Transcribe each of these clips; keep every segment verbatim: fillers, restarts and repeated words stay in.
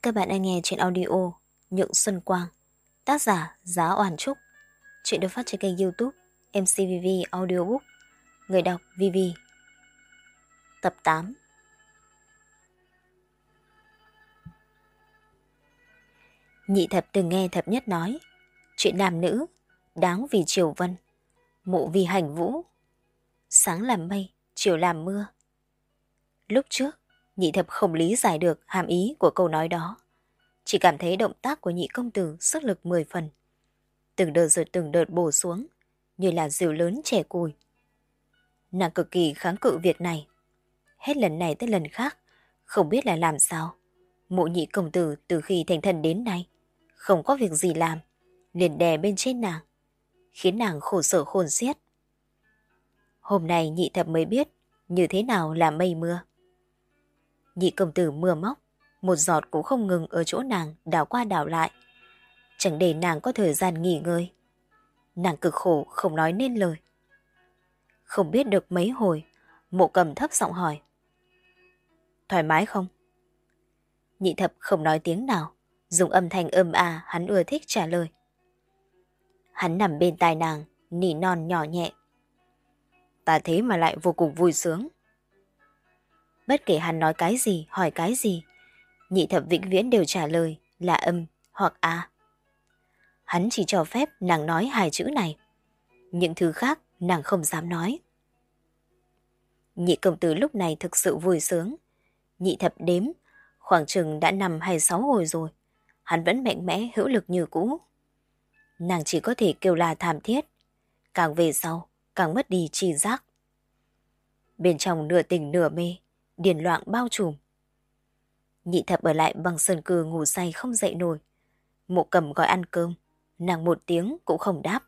Các bạn đang nghe chuyện audio Nhượng Xuân Quang, tác giả Giá Oản Trúc. Chuyện được phát trên kênh YouTube em xê vê vê Audiobook. Người đọc vê vê. Tập tám. Nhị thập từng nghe thập nhất nói chuyện nam nữ đáng vì triều vân, mộ vì hành vũ, sáng làm mây, chiều làm mưa. Lúc trước nhị thập không lý giải được hàm ý của câu nói đó, chỉ cảm thấy động tác của nhị công tử sức lực mười phần, từng đợt rồi từng đợt bổ xuống như là diều lớn trẻ cùi. Nàng cực kỳ kháng cự việc này, hết lần này tới lần khác không biết là làm sao. Mộ nhị công tử từ khi thành thần đến nay không có việc gì làm, liền đè bên trên nàng, khiến nàng khổ sở khôn xiết. Hôm nay nhị thập mới biết như thế nào là mây mưa. Nhị công tử mưa móc, một giọt cũng không ngừng ở chỗ nàng đảo qua đảo lại, chẳng để nàng có thời gian nghỉ ngơi. Nàng cực khổ không nói nên lời. Không biết được mấy hồi, Mộ Cầm thấp giọng hỏi: thoải mái không? Nhị thập không nói tiếng nào, dùng âm thanh âm a hắn ưa thích trả lời. Hắn nằm bên tai nàng, nỉ non nhỏ nhẹ: ta thế mà lại vô cùng vui sướng. Bất kể hắn nói cái gì, hỏi cái gì, nhị thập vĩnh viễn đều trả lời là âm hoặc a. Hắn chỉ cho phép nàng nói hai chữ này, những thứ khác nàng không dám nói. Nhị công tử lúc này thực sự vui sướng. Nhị thập đếm, khoảng chừng đã năm hay sáu hồi rồi, hắn vẫn mạnh mẽ hữu lực như cũ. Nàng chỉ có thể kêu la thảm thiết, càng về sau càng mất đi tri giác. Bên trong nửa tỉnh nửa mê, điền loạn bao trùm. Nhị thập ở lại bằng sân cư ngủ say không dậy nổi. Mộ Cầm gọi ăn cơm, nàng một tiếng cũng không đáp.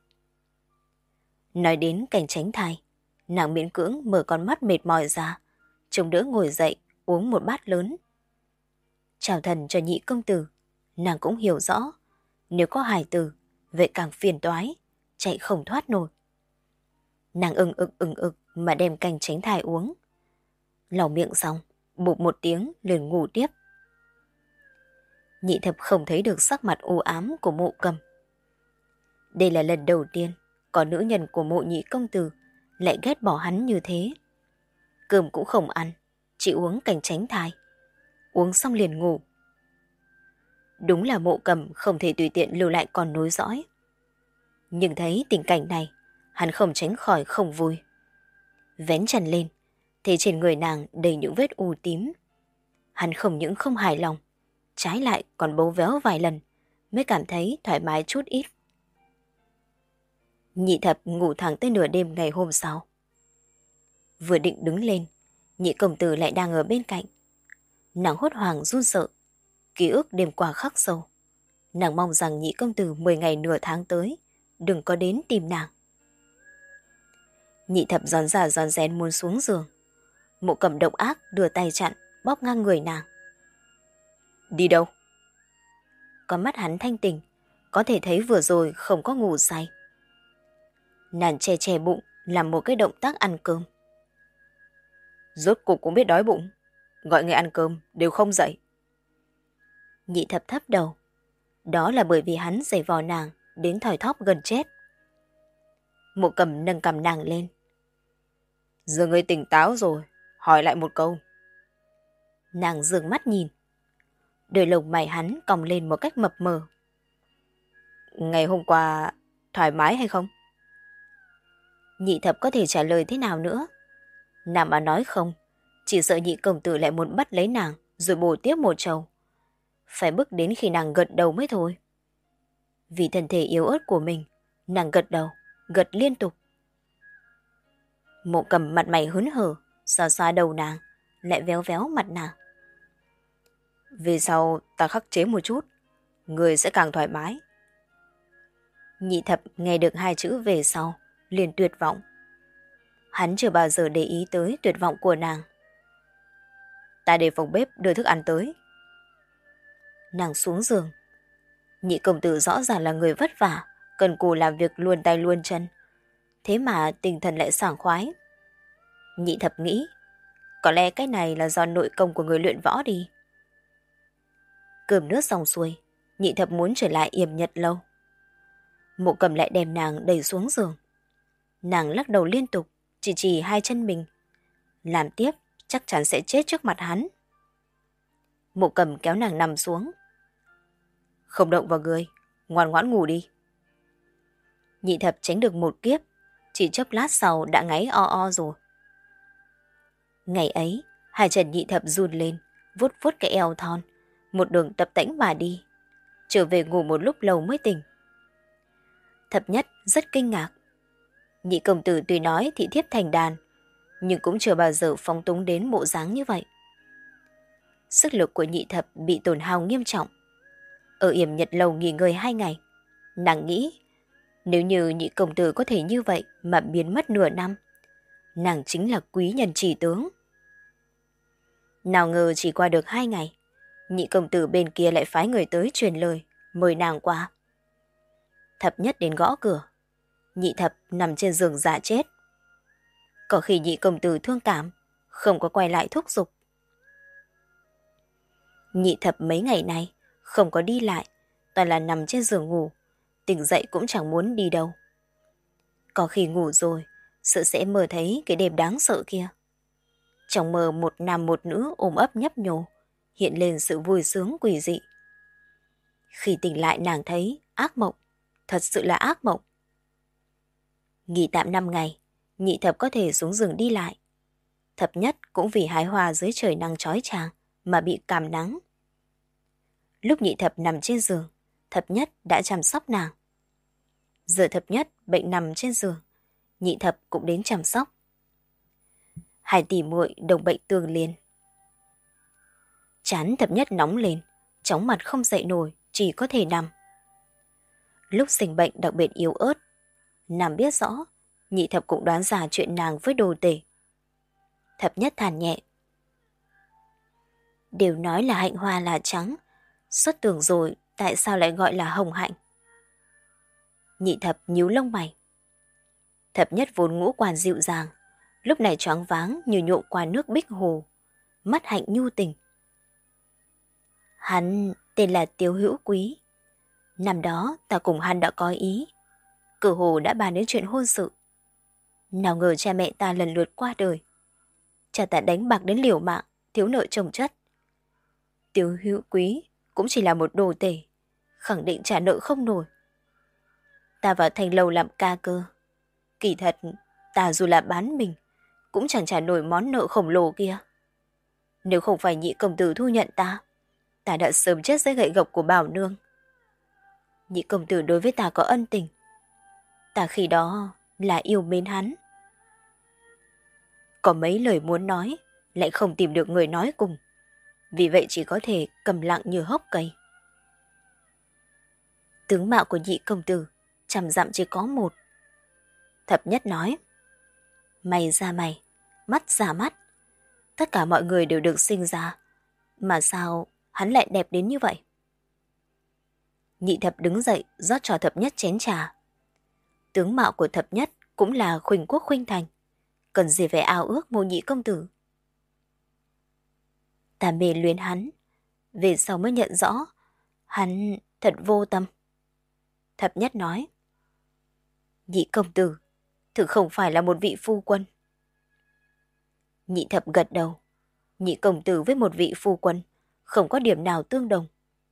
Nói đến cảnh tránh thai, nàng miễn cưỡng mở con mắt mệt mỏi ra, chống đỡ ngồi dậy uống một bát lớn. Chào thần cho nhị công tử, nàng cũng hiểu rõ, nếu có hài tử, vậy càng phiền toái, chạy không thoát nổi. Nàng ưng ực ưng ực mà đem canh tránh thai uống. Lau miệng xong, bụp một tiếng liền ngủ tiếp. Nhị thập không thấy được sắc mặt u ám của Mộ Cầm. Đây là lần đầu tiên có nữ nhân của Mộ nhị công tử lại ghét bỏ hắn như thế. Cơm cũng không ăn, chỉ uống canh tránh thai, uống xong liền ngủ. Đúng là Mộ Cầm không thể tùy tiện lưu lại con nối dõi. Nhưng thấy tình cảnh này, hắn không tránh khỏi không vui. Vén chăn lên, thì trên người nàng đầy những vết u tím. Hắn không những không hài lòng, trái lại còn bấu véo vài lần mới cảm thấy thoải mái chút ít. Nhị thập ngủ thẳng tới nửa đêm ngày hôm sau. Vừa định đứng lên, nhị công tử lại đang ở bên cạnh. Nàng hốt hoảng run sợ, ký ức đêm qua khắc sâu. Nàng mong rằng nhị công tử mười ngày nửa tháng tới đừng có đến tìm nàng. Nhị thập giòn giả giòn rén muốn xuống giường. Mộ Cầm độc ác đưa tay chặn, bóp ngang người nàng. Đi đâu? Con mắt hắn thanh tỉnh, có thể thấy vừa rồi không có ngủ say. Nàng che che bụng, làm một cái động tác ăn cơm. Rốt cuộc cũng biết đói bụng, gọi người ăn cơm đều không dậy. Nhị thập thấp đầu. Đó là bởi vì hắn giày vò nàng đến thòi thóp gần chết. Mộ Cầm nâng cầm nàng lên. Giờ ngươi tỉnh táo rồi, hỏi lại một câu. Nàng dương mắt nhìn. Đôi lông mày hắn cong lên một cách mập mờ. Ngày hôm qua thoải mái hay không? Nhị thập có thể trả lời thế nào nữa? Nàng mà nói không, chỉ sợ nhị công tử lại muốn bắt lấy nàng rồi bổ tiếp một trầu. Phải bước đến khi nàng gật đầu mới thôi. Vì thân thể yếu ớt của mình, nàng gật đầu, gật liên tục. Mộ Cầm mặt mày hớn hở, xoa xoa đầu nàng, lại véo véo mặt nàng. Về sau ta khắc chế một chút, người sẽ càng thoải mái. Nhị thập nghe được hai chữ về sau, liền tuyệt vọng. Hắn chưa bao giờ để ý tới tuyệt vọng của nàng. Ta để phòng bếp đưa thức ăn tới. Nàng xuống giường. Nhị công tử rõ ràng là người vất vả, cần cù làm việc luôn tay luôn chân, thế mà tinh thần lại sảng khoái. Nhị thập nghĩ, có lẽ cái này là do nội công của người luyện võ đi. Cơm nước xong xuôi, Nhị Thập muốn trở lại yểm nhật lâu. Mộ Cầm lại đem nàng đẩy xuống giường. Nàng lắc đầu liên tục, chỉ chỉ hai chân mình. Làm tiếp chắc chắn sẽ chết trước mặt hắn. Mộ Cầm kéo nàng nằm xuống. Không động vào người, ngoan ngoãn ngủ đi. Nhị Thập tránh được một kiếp, chỉ chốc lát sau đã ngáy o o rồi. Ngày ấy, hai chân Nhị Thập run lên, vuốt vuốt cái eo thon, một đường tập tễnh mà đi. Trở về ngủ một lúc lâu mới tỉnh. Thập Nhất rất kinh ngạc. Nhị công tử tuy nói thị thiếp thành đàn, nhưng cũng chưa bao giờ phóng túng đến bộ dáng như vậy. Sức lực của Nhị Thập bị tổn hao nghiêm trọng. Ở yểm nhật lâu nghỉ ngơi hai ngày, nàng nghĩ nếu như Nhị công tử có thể như vậy mà biến mất nửa năm, nàng chính là quý nhân chỉ tướng. Nào ngờ chỉ qua được hai ngày, Nhị công tử bên kia lại phái người tới truyền lời, mời nàng qua. Thập Nhất đến gõ cửa. Nhị Thập nằm trên giường giả chết. Có khi Nhị công tử thương cảm, không có quay lại thúc giục. Nhị Thập mấy ngày nay không có đi lại, toàn là nằm trên giường ngủ, tỉnh dậy cũng chẳng muốn đi đâu. Có khi ngủ rồi, sợ sẽ mơ thấy cái đêm đáng sợ kia. Trong mơ một nam một nữ ôm ấp nhấp nhô, hiện lên sự vui sướng quỷ dị. Khi tỉnh lại nàng thấy ác mộng, thật sự là ác mộng. Nghỉ tạm năm ngày, Nhị Thập có thể xuống giường đi lại. Thập Nhất cũng vì hái hoa dưới trời nắng chói chang mà bị cảm nắng. Lúc Nhị Thập nằm trên giường, Thập Nhất đã chăm sóc nàng. Giờ Thập Nhất bệnh nằm trên giường, Nhị Thập cũng đến chăm sóc. Hai tỷ muội đồng bệnh tương liên. Trán Thập Nhất nóng lên, chóng mặt không dậy nổi, chỉ có thể nằm. Lúc sinh bệnh đặc biệt yếu ớt, nàng biết rõ, Nhị Thập cũng đoán ra chuyện nàng với đồ tể. Thập Nhất than nhẹ. Đều nói là hạnh hoa là trắng, xuất tưởng rồi tại sao lại gọi là hồng hạnh? Nhị Thập nhíu lông mày. Thập Nhất vốn ngũ quan dịu dàng, lúc này choáng váng như nhộn qua nước bích hồ, mắt hạnh nhu tình. Hắn tên là Tiếu Hữu Quý. Năm đó ta cùng hắn đã có ý, cử hồ đã bàn đến chuyện hôn sự. Nào ngờ cha mẹ ta lần lượt qua đời. Cha ta đánh bạc đến liều mạng, thiếu nợ chồng chất. Tiếu Hữu Quý cũng chỉ là một đồ tể, khẳng định trả nợ không nổi. Ta vào thành lầu làm ca cơ. Kỳ thật, ta dù là bán mình, cũng chẳng trả nổi món nợ khổng lồ kia. Nếu không phải Nhị công tử thu nhận ta, ta đã sớm chết dưới gậy gộc của Bảo Nương. Nhị công tử đối với ta có ân tình. Ta khi đó là yêu mến hắn. Có mấy lời muốn nói, lại không tìm được người nói cùng. Vì vậy chỉ có thể cầm lặng như hốc cây. Tướng mạo của Nhị công tử, trăm dặm chỉ có một. Thập Nhất nói. Mày ra mày, mắt ra mắt. Tất cả mọi người đều được sinh ra. Mà sao hắn lại đẹp đến như vậy? Nhị Thập đứng dậy rót cho Thập Nhất chén trà. Tướng mạo của Thập Nhất cũng là khuynh quốc khuynh thành. Cần gì phải ao ước mô Nhị công tử? Ta mê luyến hắn. Về sau mới nhận rõ, hắn thật vô tâm. Thập Nhất nói. Nhị công tử, thực không phải là một vị phu quân. Nhị Thập gật đầu. Nhị công tử với một vị phu quân, không có điểm nào tương đồng.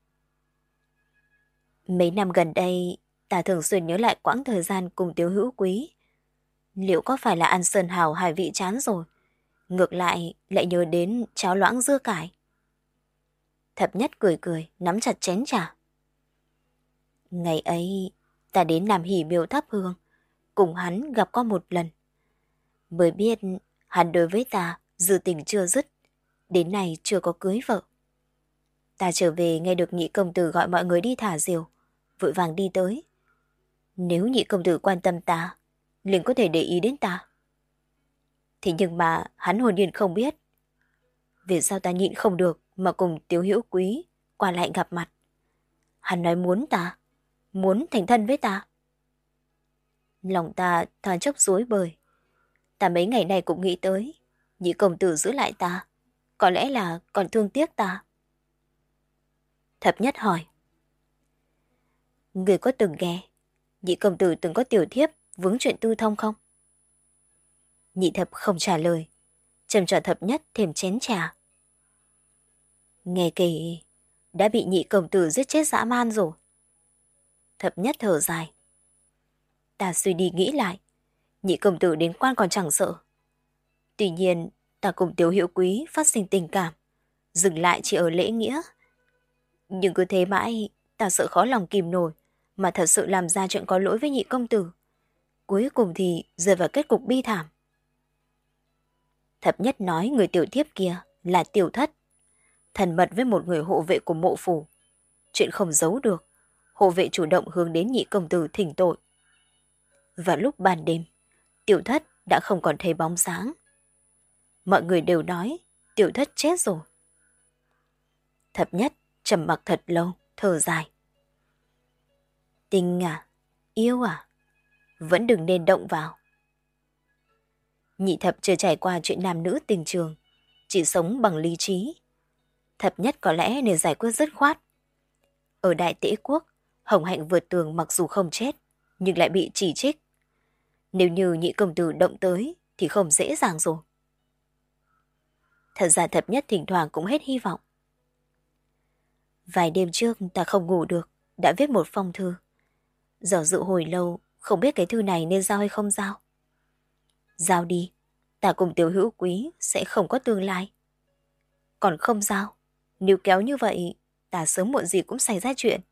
Mấy năm gần đây, ta thường xuyên nhớ lại quãng thời gian cùng Tiếu Hữu Quý. Liệu có phải là ăn sơn hào hải vị chán rồi? Ngược lại, lại nhớ đến cháo loãng dưa cải. Thập Nhất cười cười, nắm chặt chén trà. Ngày ấy, ta đến làm hỉ miêu thắp hương, cùng hắn gặp qua một lần. Mới biết hắn đối với ta dư tình chưa dứt, đến nay chưa có cưới vợ. Ta trở về nghe được Nhị công tử gọi mọi người đi thả diều, vội vàng đi tới. Nếu Nhị công tử quan tâm ta, liền có thể để ý đến ta. Thế nhưng mà hắn hồn nhiên không biết. Vì sao ta nhịn không được mà cùng Tiếu Hữu Quý qua lại gặp mặt. Hắn nói muốn ta, muốn thành thân với ta. Lòng ta thoáng chốc rối bời. Ta mấy ngày này cũng nghĩ tới, Nhị công tử giữ lại ta, có lẽ là còn thương tiếc ta. Thập Nhất hỏi. Người có từng nghe nhị công tử từng có tiểu thiếp vướng chuyện tư thông không? Nhị Thập không trả lời, châm cho Thập Nhất thêm chén trà. Nghe kể đã bị nhị công tử giết chết dã man rồi. Thập Nhất thở dài. Ta suy đi nghĩ lại, nhị công tử đến quan còn chẳng sợ. Tuy nhiên, ta cùng Tiểu Hữu Quý phát sinh tình cảm, dừng lại chỉ ở lễ nghĩa. Nhưng cứ thế mãi, ta sợ khó lòng kìm nổi, mà thật sự làm ra chuyện có lỗi với nhị công tử. Cuối cùng thì rơi vào kết cục bi thảm. Thập Nhất nói người tiểu thiếp kia là Tiểu Thất, thân mật với một người hộ vệ của mộ phủ. Chuyện không giấu được, hộ vệ chủ động hướng đến nhị công tử thỉnh tội. Và lúc ban đêm, Tiểu Thất đã không còn thấy bóng dáng. Mọi người đều nói Tiểu Thất chết rồi. Thập Nhất trầm mặc thật lâu, thở dài. Tình à, yêu à, vẫn đừng nên động vào. Nhị Thập chưa trải qua chuyện nam nữ tình trường, chỉ sống bằng lý trí. Thập Nhất có lẽ nên giải quyết dứt khoát. Ở Đại Tễ Quốc, Hồng Hạnh vượt tường mặc dù không chết, nhưng lại bị chỉ trích. Nếu như nhị công tử động tới thì không dễ dàng rồi. Thật ra Thập Nhất thỉnh thoảng cũng hết hy vọng. Vài đêm trước ta không ngủ được, đã viết một phong thư. Giờ dự hồi lâu, không biết cái thư này nên giao hay không giao. Giao đi, ta cùng Tiểu Hữu Quý sẽ không có tương lai. Còn không giao, nếu kéo như vậy, ta sớm muộn gì cũng xảy ra chuyện.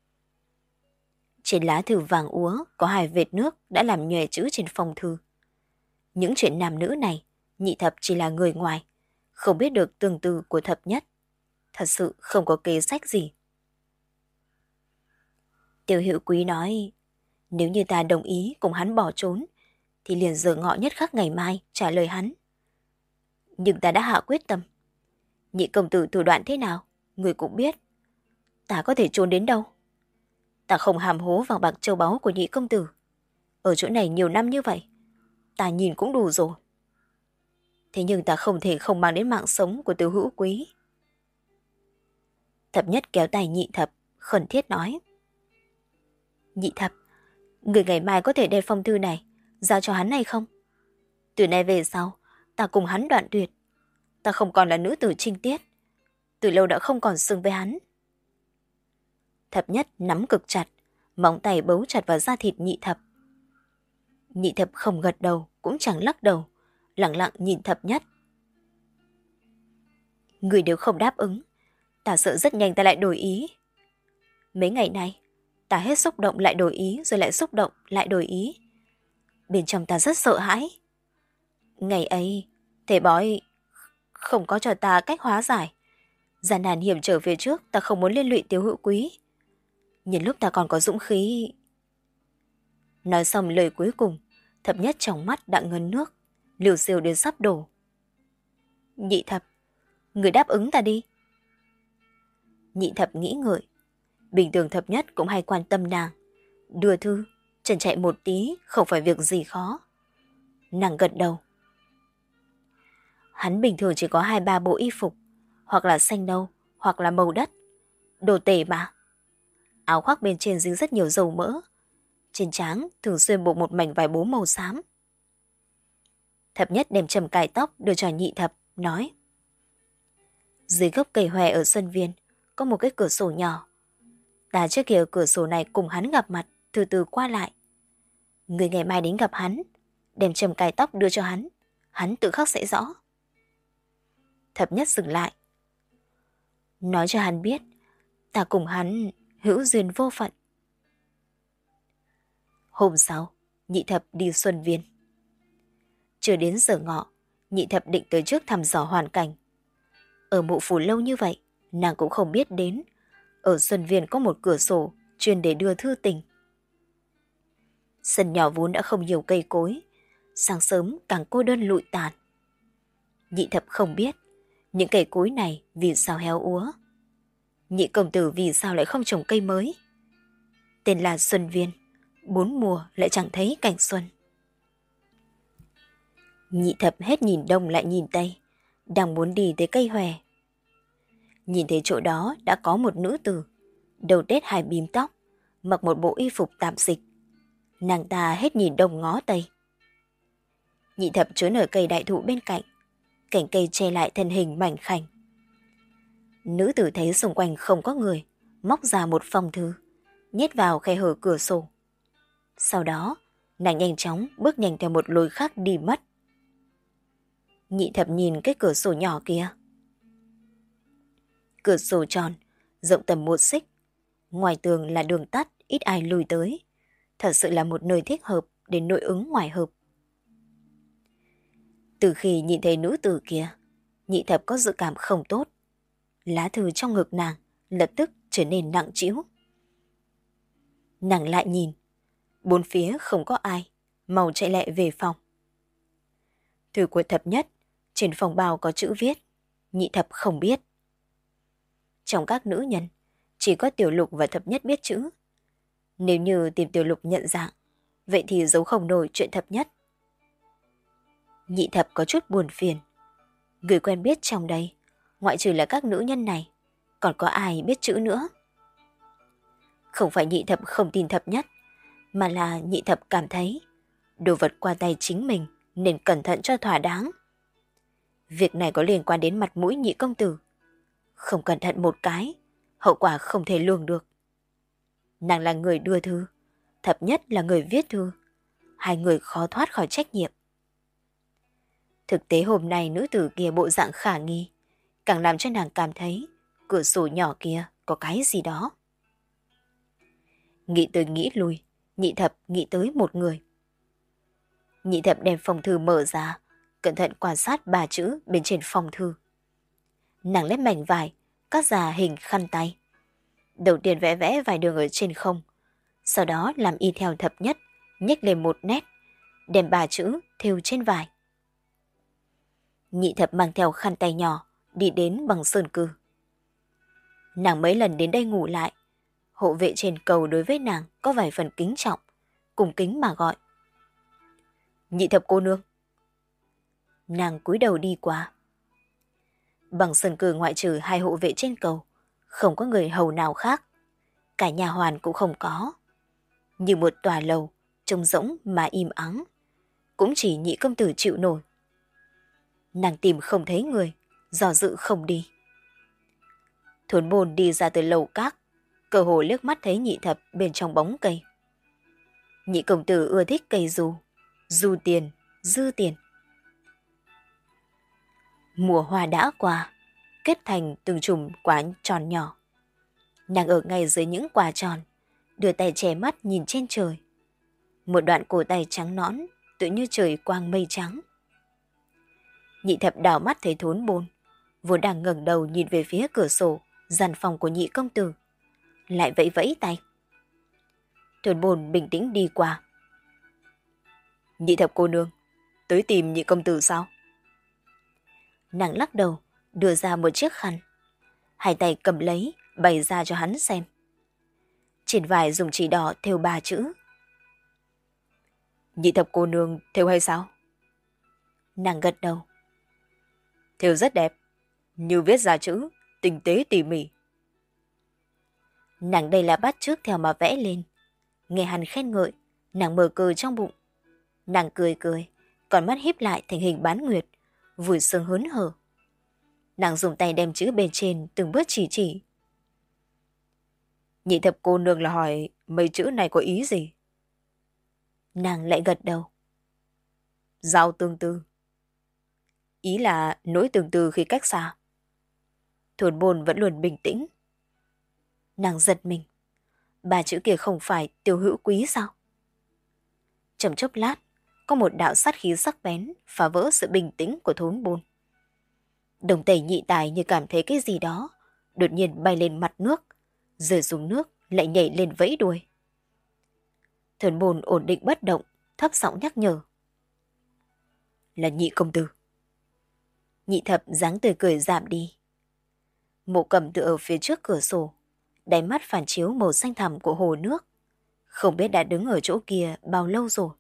Trên lá thư vàng úa có hai vệt nước đã làm nhòe chữ trên phong thư. Những chuyện nam nữ này, Nhị Thập chỉ là người ngoài, không biết được tương tư của Thập Nhất. Thật sự không có kế sách gì. Tiểu Hữu Quý nói, nếu như ta đồng ý cùng hắn bỏ trốn, thì liền giờ ngọ nhất khắc ngày mai trả lời hắn. Nhưng ta đã hạ quyết tâm. Nhị công tử thủ đoạn thế nào, người cũng biết. Ta có thể trốn đến đâu? Ta không hàm hố vào bạc châu báu của nhị công tử. Ở chỗ này nhiều năm như vậy, ta nhìn cũng đủ rồi. Thế nhưng ta không thể không mang đến mạng sống của Tiểu Hữu Quý. Thập Nhất kéo tay Nhị Thập, khẩn thiết nói. Nhị Thập, người ngày mai có thể đem phong thư này giao cho hắn hay không? Từ nay về sau, ta cùng hắn đoạn tuyệt. Ta không còn là nữ tử trinh tiết. Từ lâu đã không còn xứng với hắn. Thập Nhất nắm cực chặt, móng tay bấu chặt vào da thịt Nhị Thập. Nhị Thập không gật đầu, cũng chẳng lắc đầu, lặng lặng nhìn Thập Nhất. Người đều không đáp ứng, ta sợ rất nhanh ta lại đổi ý. Mấy ngày nay, ta hết xúc động lại đổi ý, rồi lại xúc động lại đổi ý. Bên trong ta rất sợ hãi. Ngày ấy, thầy bói không có cho ta cách hóa giải. Gian nan hiểm trở về trước, ta không muốn liên lụy Tiểu Hữu Quý. Nhân lúc ta còn có dũng khí. Nói xong lời cuối cùng, Thập Nhất trong mắt đã ngấn nước, liều siêu đến sắp đổ. Nhị Thập, người đáp ứng ta đi. Nhị Thập nghĩ ngợi. Bình thường Thập Nhất cũng hay quan tâm nàng. Đưa thư, chân chạy một tí, không phải việc gì khó. Nàng gật đầu. Hắn bình thường chỉ có hai ba bộ y phục, hoặc là xanh nâu, hoặc là màu đất. Đồ tể mà. Áo khoác bên trên dính rất nhiều dầu mỡ. Trên trán thường xuyên buộc một mảnh vải bố màu xám. Thập Nhất đem chầm cài tóc đưa cho Nhị Thập, nói. Dưới gốc cây hòe ở Xuân Viên có một cái cửa sổ nhỏ. Ta trước kia ở cửa sổ này cùng hắn gặp mặt, từ từ qua lại. Người ngày mai đến gặp hắn, đem chầm cài tóc đưa cho hắn, hắn tự khắc sẽ rõ. Thập Nhất dừng lại. Nói cho hắn biết, ta cùng hắn hữu duyên vô phận. Hôm sau, Nhị Thập đi Xuân Viên. Chưa đến giờ ngọ, Nhị Thập định tới trước thăm dò hoàn cảnh. Ở mộ phủ lâu như vậy, nàng cũng không biết đến. Ở Xuân Viên có một cửa sổ chuyên để đưa thư tình. Sân nhỏ vốn đã không nhiều cây cối, sáng sớm càng cô đơn lụi tàn. Nhị Thập không biết những cây cối này vì sao héo úa. Nhị công tử vì sao lại không trồng cây mới. Tên là Xuân Viên, bốn mùa lại chẳng thấy cảnh xuân. Nhị Thập hết nhìn đông lại nhìn tây, đang muốn đi tới cây hòe. Nhìn thấy chỗ đó đã có một nữ tử, đầu tết hai bím tóc, mặc một bộ y phục tạp dịch. Nàng ta hết nhìn đông ngó tây. Nhị thập trốn ở cây đại thụ bên cạnh, cành cây che lại thân hình mảnh khảnh. Nữ tử thấy xung quanh không có người, móc ra một phong thư, nhét vào khe hở cửa sổ. Sau đó, nàng nhanh chóng bước nhanh theo một lối khác đi mất. Nhị thập nhìn cái cửa sổ nhỏ kia. Cửa sổ tròn, rộng tầm một xích. Ngoài tường là đường tắt, ít ai lùi tới. Thật sự là một nơi thích hợp để nội ứng ngoại hợp. Từ khi nhìn thấy nữ tử kia, nhị thập có dự cảm không tốt. Lá thư trong ngực nàng lập tức trở nên nặng trĩu. Nàng lại nhìn, bốn phía không có ai, mau chạy lẹ về phòng. Thư của thập nhất, trên phòng bao có chữ viết, nhị thập không biết. Trong các nữ nhân, chỉ có Tiểu Lục và thập nhất biết chữ. Nếu như tìm Tiểu Lục nhận dạng, vậy thì giấu không nổi chuyện thập nhất. Nhị thập có chút buồn phiền. Người quen biết trong đây, ngoại trừ là các nữ nhân này, còn có ai biết chữ nữa? Không phải nhị thập không tin thập nhất, mà là nhị thập cảm thấy đồ vật qua tay chính mình nên cẩn thận cho thỏa đáng. Việc này có liên quan đến mặt mũi nhị công tử. Không cẩn thận một cái, hậu quả không thể lường được. Nàng là người đưa thư, thập nhất là người viết thư. Hai người khó thoát khỏi trách nhiệm. Thực tế hôm nay nữ tử kia bộ dạng khả nghi, càng làm cho nàng cảm thấy cửa sổ nhỏ kia có cái gì đó. Nghĩ tới nghĩ lui, nhị thập nghĩ tới một người. Nhị thập đem phong thư mở ra, cẩn thận quan sát ba chữ bên trên phong thư. Nàng lấy mảnh vải, cắt ra hình khăn tay. Đầu tiên vẽ vẽ vài đường ở trên không, sau đó làm y theo thập nhất, nhếch lên một nét, đem ba chữ thêu trên vải. Nhị thập mang theo khăn tay nhỏ, đi đến bằng sơn cư. Nàng mấy lần đến đây ngủ lại, hộ vệ trên cầu đối với nàng có vài phần kính trọng, cùng kính mà gọi. Nhị thập cô nương. Nàng cúi đầu đi qua. Bằng sân cử ngoại trừ hai hộ vệ trên cầu, không có người hầu nào khác. Cả nhà hoàn cũng không có. Như một tòa lầu, trông rỗng mà im ắng. Cũng chỉ nhị công tử chịu nổi. Nàng tìm không thấy người, do dự không đi. Thốn bồn đi ra từ lầu các, cơ hồ liếc mắt thấy nhị thập bên trong bóng cây. Nhị công tử ưa thích cây dù, dù tiền, dư tiền. Mùa hoa đã qua, kết thành từng chùm quả tròn nhỏ. Nàng ở ngay dưới những quả tròn, đưa tay che mắt nhìn trên trời. Một đoạn cổ tay trắng nõn, tự như trời quang mây trắng. Nhị thập đảo mắt thấy thốn bồn, vốn đang ngẩng đầu nhìn về phía cửa sổ, gian phòng của nhị công tử, lại vẫy vẫy tay. Thốn bồn bình tĩnh đi qua. Nhị thập cô nương, tới tìm nhị công tử sao? Nàng lắc đầu, đưa ra một chiếc khăn. Hai tay cầm lấy, bày ra cho hắn xem. Trên vải dùng chỉ đỏ thêu ba chữ. Nhị thập cô nương thêu hay sao? Nàng gật đầu. Thêu rất đẹp, như viết ra chữ, tinh tế tỉ mỉ. Nàng đây là bắt chước theo mà vẽ lên. Nghe hắn khen ngợi, nàng mở cười trong bụng. Nàng cười cười, còn mắt híp lại thành hình bán nguyệt, vui sướng hớn hở. Nàng dùng tay đem chữ bên trên từng bước chỉ chỉ. Nhị thập cô nương là hỏi mấy chữ này có ý gì? Nàng lại gật đầu. Giao tương tư. Ý là nỗi tương tư khi cách xa. Thốn bồn vẫn luôn bình tĩnh. Nàng giật mình. Ba chữ kia không phải Tiêu Hữu Quý sao? Trong chốc lát, có một đạo sát khí sắc bén phá vỡ sự bình tĩnh của thốn bồn. Đồng tẩy nhị tài như cảm thấy cái gì đó, đột nhiên bay lên mặt nước, rơi xuống nước lại nhảy lên vẫy đuôi. Thốn bồn ổn định bất động, thấp giọng nhắc nhở. Là nhị công tử. Nhị thập dáng tươi cười giảm đi. Mộ Cầm tựa ở phía trước cửa sổ, đáy mắt phản chiếu màu xanh thẳm của hồ nước. Không biết đã đứng ở chỗ kia bao lâu rồi.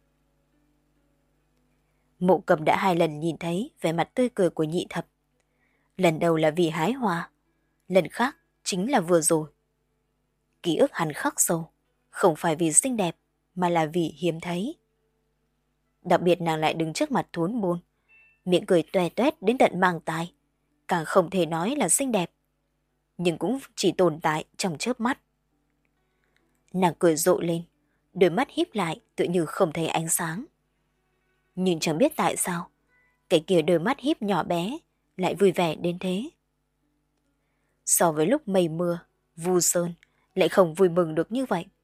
Mộ Cầm đã hai lần nhìn thấy vẻ mặt tươi cười của nhị thập. Lần đầu là vì hái hoa, lần khác chính là vừa rồi. Ký ức hắn khắc sâu, không phải vì xinh đẹp, mà là vì hiếm thấy. Đặc biệt nàng lại đứng trước mặt Thốn Bôn, miệng cười toe toét đến tận mang tai, càng không thể nói là xinh đẹp, nhưng cũng chỉ tồn tại trong chớp mắt. Nàng cười rộ lên, đôi mắt híp lại tự như không thấy ánh sáng. Nhưng chẳng biết tại sao, cái kia đôi mắt híp nhỏ bé lại vui vẻ đến thế. So với lúc mây mưa, vu sơn lại không vui mừng được như vậy.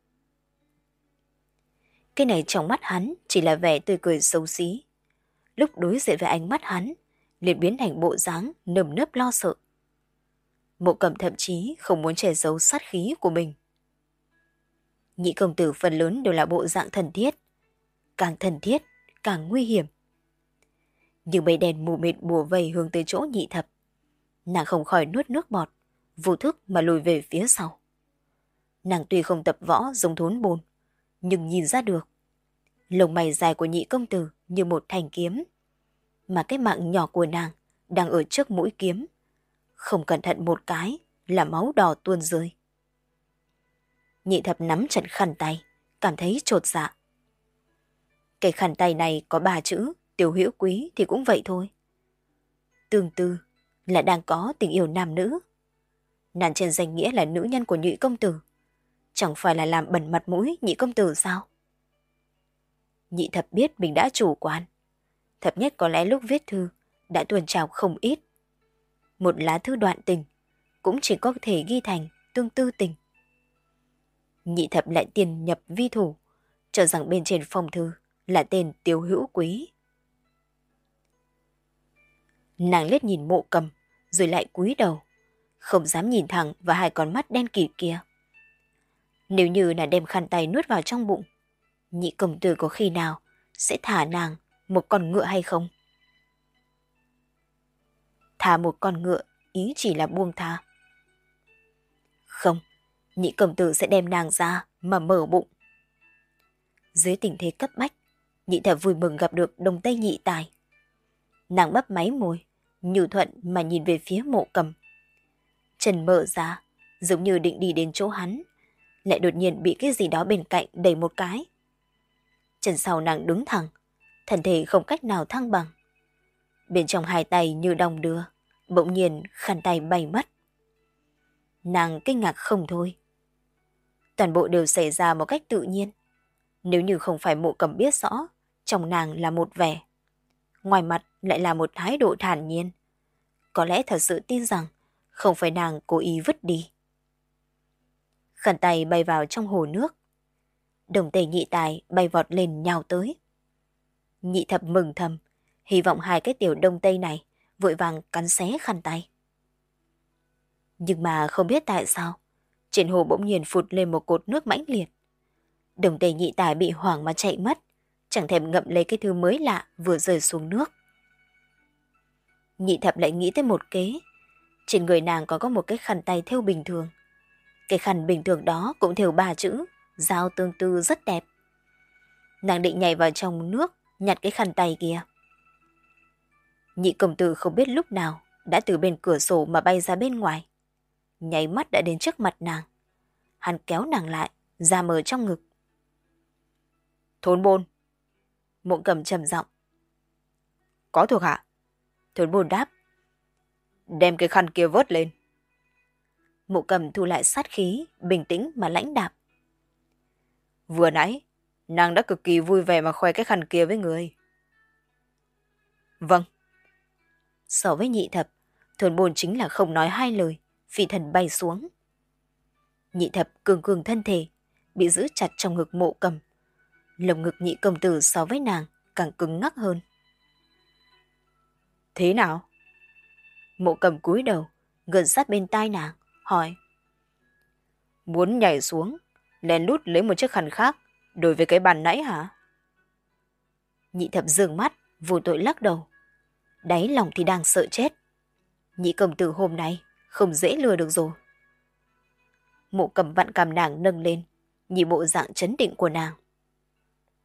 Cái này trong mắt hắn chỉ là vẻ tươi cười xấu xí. Lúc đối diện với ánh mắt hắn, liền biến thành bộ dáng nơm nớp lo sợ. Mộ Cầm thậm chí không muốn che giấu sát khí của mình. Nhị công tử phần lớn đều là bộ dạng thân thiết. Càng thân thiết, càng nguy hiểm. Nhưng mây đèn mù mịt bùa vây hướng tới chỗ Nhị Thập. Nàng không khỏi nuốt nước bọt, vô thức mà lùi về phía sau. Nàng tuy không tập võ giống Thốn Bôn, nhưng nhìn ra được. Lông mày dài của nhị công tử như một thanh kiếm, mà cái mạng nhỏ của nàng đang ở trước mũi kiếm. Không cẩn thận một cái là máu đỏ tuôn rơi. Nhị Thập nắm chặt khăn tay, cảm thấy chột dạ. Cái khăn tay này có ba chữ Tiểu Hữu Quý thì cũng vậy thôi. Tương tư là đang có tình yêu nam nữ. Nàng trên danh nghĩa là nữ nhân của nhị công tử, chẳng phải là làm bẩn mặt mũi nhị công tử sao? Nhị Thập biết mình đã chủ quan. Thập nhất có lẽ lúc viết thư đã tuôn trào không ít. Một lá thư đoạn tình cũng chỉ có thể ghi thành tương tư tình. Nhị Thập lại tiền nhập vi thủ, cho rằng bên trên phong thư là tên Tiểu Hữu Quý. Nàng liếc nhìn Mộ Cầm, rồi lại cúi đầu, không dám nhìn thẳng vào hai con mắt đen kịt kia. Nếu như nàng đem khăn tay nuốt vào trong bụng, nhị công tử có khi nào sẽ thả nàng một con ngựa hay không? Thả một con ngựa ý chỉ là buông tha. Không, nhị công tử sẽ đem nàng ra mà mở bụng. Dưới tình thế cấp bách, Nhị Thập vui mừng gặp được đồng tây nhị tài. Nàng bắp máy môi, nhu thuận mà nhìn về phía Mộ Cầm. Chân mở ra, giống như định đi đến chỗ hắn, lại đột nhiên bị cái gì đó bên cạnh đẩy một cái. Chân sau nàng đứng thẳng, thân thể không cách nào thăng bằng. Bên trong hai tay như đong đưa, bỗng nhiên khăn tay bay mất. Nàng kinh ngạc không thôi. Toàn bộ đều xảy ra một cách tự nhiên. Nếu như không phải Mộ Cầm biết rõ, trong nàng là một vẻ, ngoài mặt lại là một thái độ thản nhiên, có lẽ thật sự tin rằng không phải nàng cố ý vứt đi. Khăn tay bay vào trong hồ nước. Đồng tề nhị tài bay vọt lên nhào tới. Nhị Thập mừng thầm, hy vọng hai cái tiểu đông tây này vội vàng cắn xé khăn tay. Nhưng mà không biết tại sao, trên hồ bỗng nhiên phụt lên một cột nước mãnh liệt. Đồng tề nhị tài bị hoảng mà chạy mất, chẳng thèm ngậm lấy cái thứ mới lạ vừa rơi xuống nước. Nhị Thập lại nghĩ tới một kế. Trên người nàng còn có một cái khăn tay thêu bình thường. Cái khăn bình thường đó cũng thêu ba chữ giao tương tư rất đẹp. Nàng định nhảy vào trong nước nhặt cái khăn tay kia. Nhị công tử không biết lúc nào đã từ bên cửa sổ mà bay ra bên ngoài, nháy mắt đã đến trước mặt nàng. Hắn kéo nàng lại, ra mở trong ngực. Thốn Bôn. Mộ Cầm trầm giọng. Có thuộc hạ. Thốn Bôn đáp. Đem cái khăn kia vớt lên. Mộ Cầm thu lại sát khí, bình tĩnh mà lãnh đạm. Vừa nãy, nàng đã cực kỳ vui vẻ mà khoe cái khăn kia với người. Vâng. So với Nhị Thập, Thốn Bôn chính là không nói hai lời, phi thần bay xuống. Nhị Thập cường cường thân thể, bị giữ chặt trong ngực Mộ Cầm. Lồng ngực nhị công tử so với nàng càng cứng ngắc hơn. Thế nào? Mộ Cầm cúi đầu, gần sát bên tai nàng, hỏi. Muốn nhảy xuống, lén lút lấy một chiếc khăn khác, đối với cái bàn nãy hả? Nhị Thập giương mắt, vô tội lắc đầu. Đáy lòng thì đang sợ chết. Nhị công tử hôm nay không dễ lừa được rồi. Mộ Cầm vặn cằm nàng nâng lên, nhìn bộ dạng trấn định của nàng.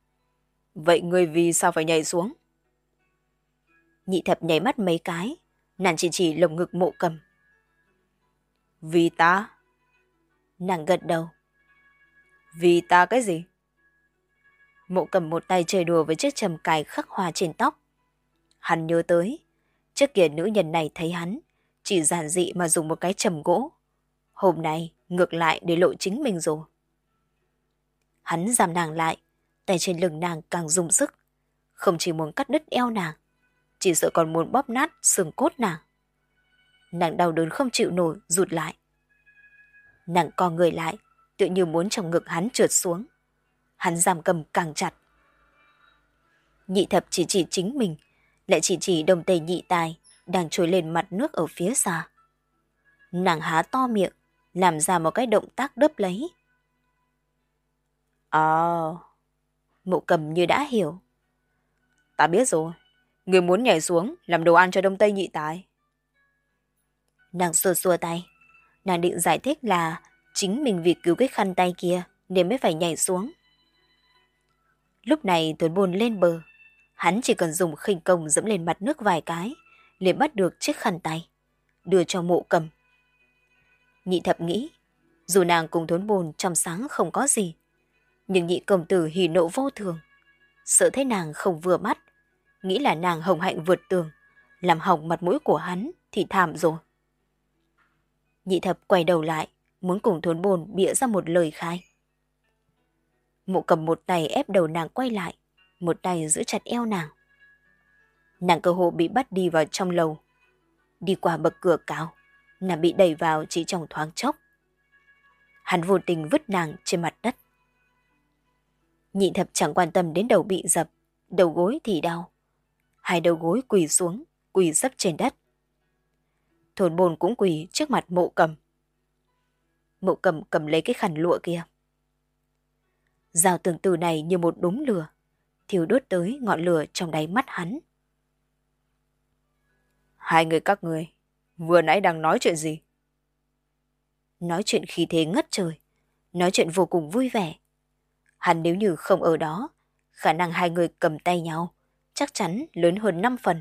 Vậy ngươi vì sao phải nhảy xuống? Nhị Thập nháy mắt mấy cái, Nàng chỉ chỉ lồng ngực Mộ Cầm. Vì ta? Nàng gật đầu. Vì ta cái gì? Mộ Cầm một tay chơi đùa với chiếc chầm cài khắc hoa trên tóc. Hắn nhớ tới, trước kia nữ nhân này thấy hắn, chỉ giản dị mà dùng một cái chầm gỗ. Hôm nay, ngược lại để lộ chính mình rồi. Hắn giam nàng lại, tay trên lưng nàng càng dùng sức. Không chỉ muốn cắt đứt eo nàng, chỉ sợ còn muốn bóp nát xương cốt nàng. Nàng đau đớn không chịu nổi, rụt lại. Nàng co người lại, tự như muốn trong ngực hắn trượt xuống. Hắn giam cầm càng chặt. Nhị thập chỉ chỉ chính mình, lại chỉ chỉ đồng tề nhị tài đang trồi lên mặt nước ở phía xa. Nàng há to miệng, làm ra một cái động tác đớp lấy. Ờ, Mộ Cầm như đã hiểu. Ta biết rồi, người muốn nhảy xuống làm đồ ăn cho đông tây nhị tài. Nàng xua xua tay, nàng định giải thích là chính mình vì cứu cái khăn tay kia nên mới phải nhảy xuống. Lúc này Tuấn Bồn lên bờ, hắn chỉ cần dùng khinh công dẫm lên mặt nước vài cái, liền bắt được chiếc khăn tay, đưa cho Mộ Cầm. Nhị thập nghĩ, dù nàng cùng Tuấn Bồn trong sáng không có gì, nhưng nhị công tử hỉ nộ vô thường, sợ thấy nàng không vừa mắt, nghĩ là nàng hồng hạnh vượt tường, làm hỏng mặt mũi của hắn thì thảm rồi. Nhị thập quay đầu lại, muốn cùng Tuấn Bồn bịa ra một lời khai. Mộ Cầm một tay ép đầu nàng quay lại, một tay giữ chặt eo nàng. Nàng cơ hồ bị bắt đi vào trong lầu. Đi qua bậc cửa cao, nàng bị đẩy vào chỉ trong thoáng chốc. Hắn vô tình vứt nàng trên mặt đất. Nhị thập chẳng quan tâm đến đầu bị dập, đầu gối thì đau. Hai đầu gối quỳ xuống, quỳ sấp trên đất. Thôn Bồn cũng quỳ trước mặt Mộ Cầm. Mộ Cầm cầm lấy cái khăn lụa kia. Dao tương từ này như một đốm lửa, thiêu đốt tới ngọn lửa trong đáy mắt hắn. Hai người các người, vừa nãy đang nói chuyện gì? Nói chuyện khí thế ngất trời, nói chuyện vô cùng vui vẻ. Hắn nếu như không ở đó, khả năng hai người cầm tay nhau, chắc chắn lớn hơn năm phần.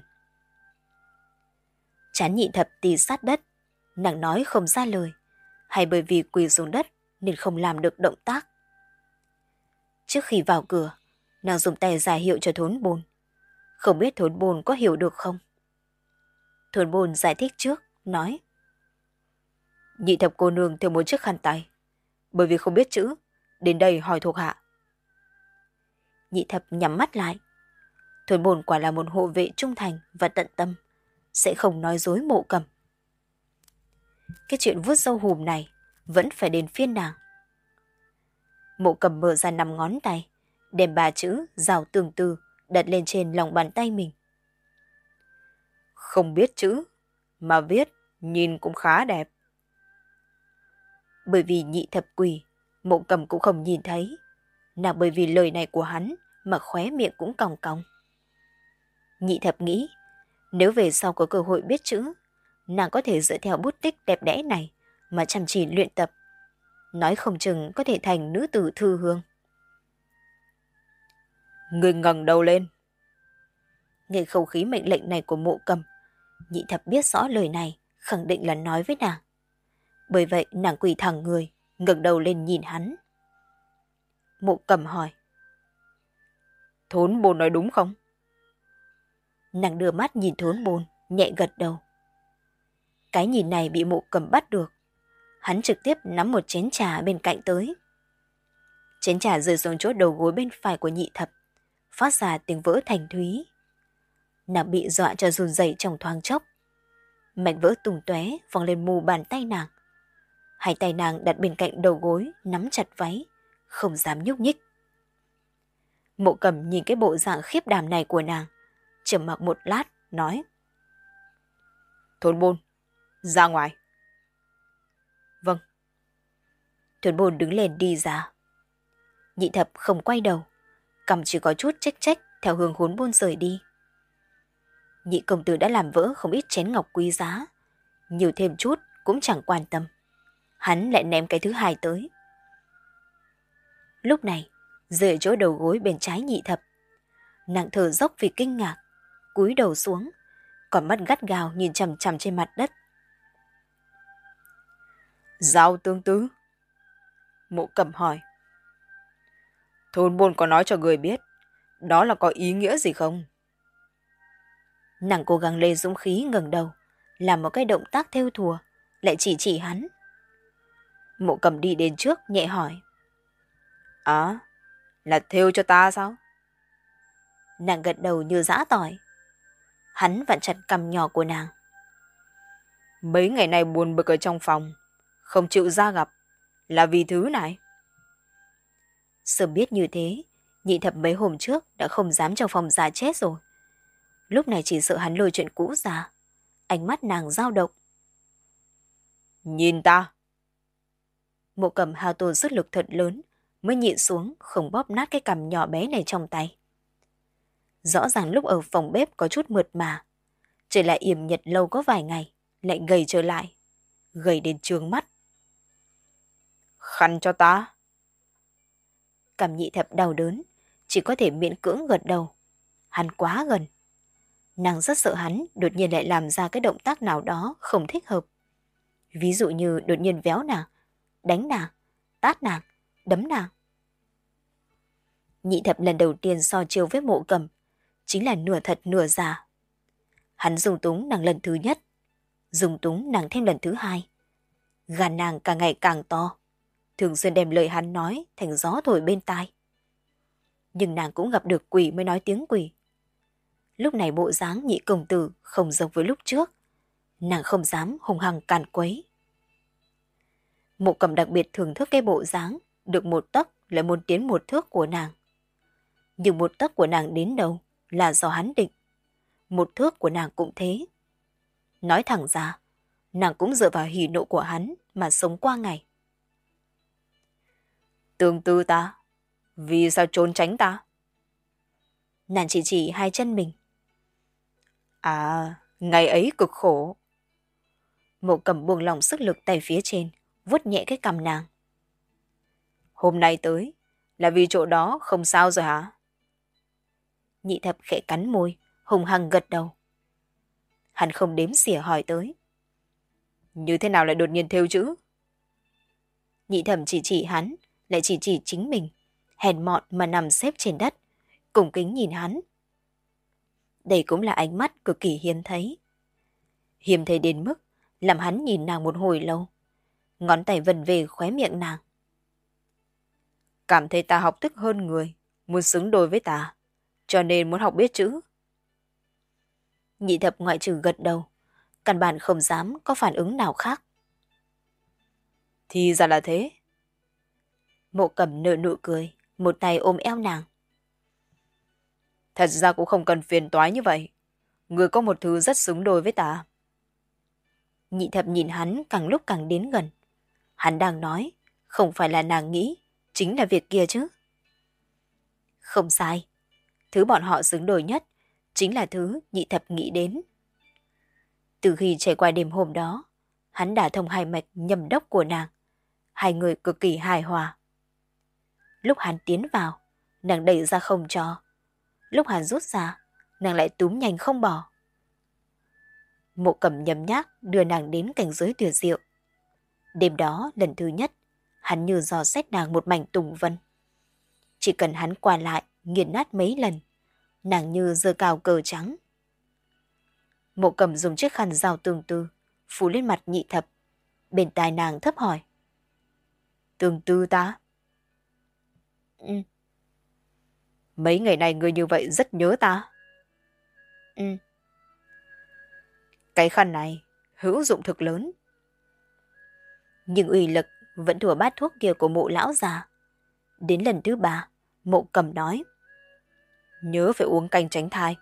Chán nhị thập tì sát đất, nàng nói không ra lời, hay bởi vì quỳ xuống đất nên không làm được động tác. Trước khi vào cửa, nàng dùng tay ra hiệu cho Thốn Bồn. Không biết Thốn Bồn có hiểu được không? Thốn Bồn giải thích trước, nói: Nhị thập cô nương theo một chiếc khăn tay, bởi vì không biết chữ, đến đây hỏi thuộc hạ. Nhị thập nhắm mắt lại. Thốn Bồn quả là một hộ vệ trung thành và tận tâm, sẽ không nói dối Mộ Cầm. Cái chuyện vuốt râu hùm này vẫn phải đến phiên nàng. Mộ Cầm mở ra năm ngón tay, đem ba chữ rào tương tư đặt lên trên lòng bàn tay mình. Không biết chữ, mà viết nhìn cũng khá đẹp. Bởi vì nhị thập quỳ, Mộ Cầm cũng không nhìn thấy. Nàng bởi vì lời này của hắn mà khóe miệng cũng cong cong. Nhị thập nghĩ, nếu về sau có cơ hội biết chữ, nàng có thể dựa theo bút tích đẹp đẽ này mà chăm chỉ luyện tập. Nói không chừng có thể thành nữ tử thư hương. Người ngẩng đầu lên. Nghe khẩu khí mệnh lệnh này của Mộ Cầm, nhị thập biết rõ lời này khẳng định là nói với nàng. Bởi vậy nàng quỳ thẳng người, ngẩng đầu lên nhìn hắn. Mộ Cầm hỏi: Thốn Bồn nói đúng không? Nàng đưa mắt nhìn Thốn Bồn, nhẹ gật đầu. Cái nhìn này bị Mộ Cầm bắt được. Hắn trực tiếp nắm một chén trà bên cạnh tới. Chén trà rơi xuống chỗ đầu gối bên phải của nhị thập, phát ra tiếng vỡ thành thúy. Nàng bị dọa cho run rẩy trong thoáng chốc. Mảnh vỡ tung tóe vòng lên mù bàn tay nàng. Hai tay nàng đặt bên cạnh đầu gối, nắm chặt váy, không dám nhúc nhích. Mộ Cầm nhìn cái bộ dạng khiếp đảm này của nàng, trầm mặc một lát, nói: Thốn Bồn, ra ngoài. Vâng. Thốn Bồn đứng lên đi ra. Nhị thập không quay đầu, cằm chỉ có chút trách trách theo hướng Thốn Bồn rời đi. Nhị công tử đã làm vỡ không ít chén ngọc quý giá, nhiều thêm chút cũng chẳng quan tâm. Hắn lại ném cái thứ hai tới. Lúc này, rơi chỗ đầu gối bên trái nhị thập, nàng thở dốc vì kinh ngạc, cúi đầu xuống, còn mắt gắt gao nhìn chằm chằm trên mặt đất. Giao tương tư? Mộ Cầm hỏi. Thôn buôn có nói cho người biết, đó là có ý nghĩa gì không? Nàng cố gắng lấy dũng khí ngẩng đầu, làm một cái động tác thêu thùa, lại chỉ chỉ hắn. Mộ Cầm đi đến trước nhẹ hỏi. À, là thêu cho ta sao? Nàng gật đầu như giã tỏi. Hắn vặn chặt cằm nhỏ của nàng. Mấy ngày nay buồn bực ở trong phòng, không chịu ra gặp, là vì thứ này. Sớm biết như thế, Nhị Thập mấy hôm trước đã không dám trong phòng già chết rồi. Lúc này chỉ sợ hắn lôi chuyện cũ ra. Ánh mắt nàng dao động. Nhìn ta. Mộ Cầm hao tổn sức lực thật lớn mới nhịn xuống không bóp nát cái cằm nhỏ bé này trong tay. Rõ ràng lúc ở phòng bếp có chút mượt mà, trời lại yểm nhật lâu có vài ngày, lại gầy trở lại, gầy đến trướng mắt. Khăn cho ta. Cằm Nhị Thập đau đớn, chỉ có thể miễn cưỡng gật đầu. Hắn quá gần. Nàng rất sợ hắn đột nhiên lại làm ra cái động tác nào đó không thích hợp. Ví dụ như đột nhiên véo nàng, đánh nàng, tát nàng, đấm nàng. Nhị Thập lần đầu tiên so chiêu với Mộ Cầm, chính là nửa thật nửa giả. Hắn dùng túng nàng lần thứ nhất, dùng túng nàng thêm lần thứ hai. Gan nàng càng ngày càng to, thường xuyên đem lời hắn nói thành gió thổi bên tai. Nhưng nàng cũng gặp được quỷ mới nói tiếng quỷ. Lúc này bộ dáng Nhị công tử không giống với lúc trước, nàng không dám hung hăng càn quấy. Mộ Cầm đặc biệt thưởng thức cái bộ dáng được một tấc lại muốn tiến một thước của nàng. Nhưng một tấc của nàng đến đâu là do hắn định, một thước của nàng cũng thế. Nói thẳng ra, nàng cũng dựa vào hỉ nộ của hắn mà sống qua ngày. Tương tư ta, vì sao trốn tránh ta? Nàng chỉ chỉ hai chân mình. À, ngày ấy cực khổ. Mộ Cầm buông lỏng sức lực tay phía trên, vuốt nhẹ cái cằm nàng. Hôm nay tới, là vì chỗ đó không sao rồi hả? Nhị Thập khẽ cắn môi, hùng hăng gật đầu. Hắn không đếm xỉa hỏi tới. Như thế nào lại đột nhiên thêu chữ? Nhị Thập chỉ chỉ hắn, lại chỉ chỉ chính mình, hèn mọn mà nằm xếp trên đất, cùng kính nhìn hắn. Đây cũng là ánh mắt cực kỳ hiếm thấy. Hiếm thấy đến mức làm hắn nhìn nàng một hồi lâu, ngón tay vần về khóe miệng nàng. Cảm thấy ta học thức hơn người, muốn xứng đôi với ta, cho nên muốn học biết chữ. Nhị Thập ngoại trừ gật đầu, căn bản không dám có phản ứng nào khác. Thì ra là thế. Mộ Cầm nở nụ cười, một tay ôm eo nàng. Thật ra cũng không cần phiền toái như vậy. Người có một thứ rất xứng đôi với ta. Nhị Thập nhìn hắn càng lúc càng đến gần. Hắn đang nói, không phải là nàng nghĩ, chính là việc kia chứ. Không sai. Thứ bọn họ xứng đôi nhất, chính là thứ Nhị Thập nghĩ đến. Từ khi trải qua đêm hôm đó, hắn đã thông hai mạch nhâm đốc của nàng. Hai người cực kỳ hài hòa. Lúc hắn tiến vào, nàng đẩy ra không cho. Lúc hắn rút ra, nàng lại túm nhanh không bỏ. Mộ Cầm nhấm nhác đưa nàng đến cảnh giới tuyệt diệu. Đêm đó lần thứ nhất, hắn như dò xét nàng một mảnh tùng vân. Chỉ cần hắn qua lại, nghiền nát mấy lần, nàng như giơ cao cờ trắng. Mộ Cầm dùng chiếc khăn dao tương tư, phủ lên mặt Nhị Thập. Bên tai nàng thấp hỏi. Tương tư ta? Ừ. Mấy ngày này người như vậy rất nhớ ta. Ừ. Cái khăn này hữu dụng thực lớn. Nhưng uy lực vẫn thua bát thuốc kia của Mộ lão già. Đến lần thứ ba, Mộ Cầm nói. Nhớ phải uống canh tránh thai.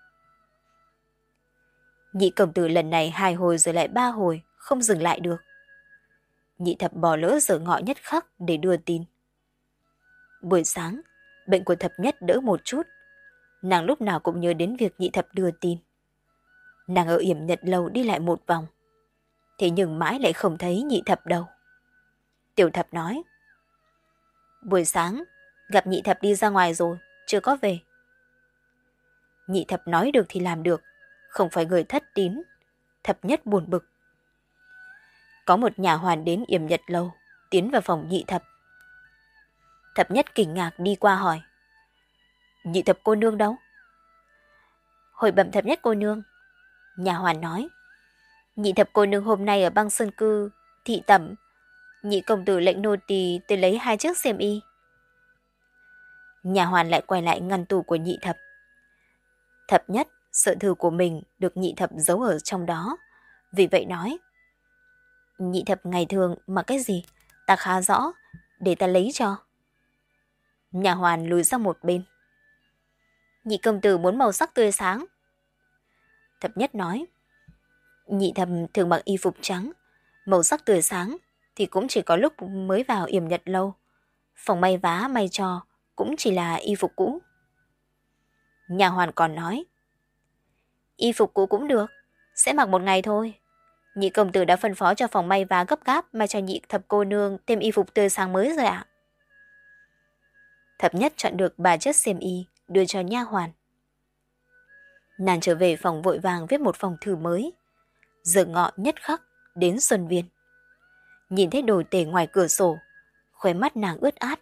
Nhị công tử lần này hai hồi rồi lại ba hồi, không dừng lại được. Nhị Thập bỏ lỡ giờ ngọ nhất khắc để đưa tin. Buổi sáng, bệnh của Thập Nhất đỡ một chút. Nàng lúc nào cũng nhớ đến việc Nhị Thập đưa tin. Nàng ở yểm nhật lâu đi lại một vòng. Thế nhưng mãi lại không thấy Nhị Thập đâu. Tiểu Thập nói. Buổi sáng, gặp Nhị Thập đi ra ngoài rồi, chưa có về. Nhị Thập nói được thì làm được, không phải người thất tín. Thập nhất buồn bực. Có một nhà hoàn đến yểm nhật lâu, tiến vào phòng nhị thập. Thập nhất kinh ngạc đi qua hỏi. Nhị thập cô nương đâu? Hồi bẩm thập nhất cô nương. Nhà hoàn nói. Nhị thập cô nương hôm nay ở băng sơn cư, thị tẩm. Nhị công tử lệnh nô tỳ tới lấy hai chiếc xiêm y. Nhà hoàn lại quay lại ngăn tủ của nhị thập. Thập nhất sợ thư của mình được nhị thập giấu ở trong đó, vì vậy nói. Nhị thập ngày thường mặc cái gì, ta khá rõ, để ta lấy cho. Nhà hoàn lùi sang một bên. Nhị công tử muốn màu sắc tươi sáng. Thập nhất nói. Nhị thập thường mặc y phục trắng, màu sắc tươi sáng thì cũng chỉ có lúc mới vào yểm nhật lâu. Phòng may vá may cho cũng chỉ là y phục cũ. Nhà hoàn còn nói. Y phục cũ cũng được, sẽ mặc một ngày thôi. Nhị công tử đã phân phó cho phòng may vá gấp gáp may cho nhị thập cô nương thêm y phục tươi sáng mới rồi ạ. Thập nhất chọn được ba chiếc xiêm y đưa cho nha hoàn. Nàng trở về phòng vội vàng viết một phòng thư mới. Giờ ngọ nhất khắc đến Xuân Viên. Nhìn thấy đồ tể ngoài cửa sổ, khóe mắt nàng ướt át.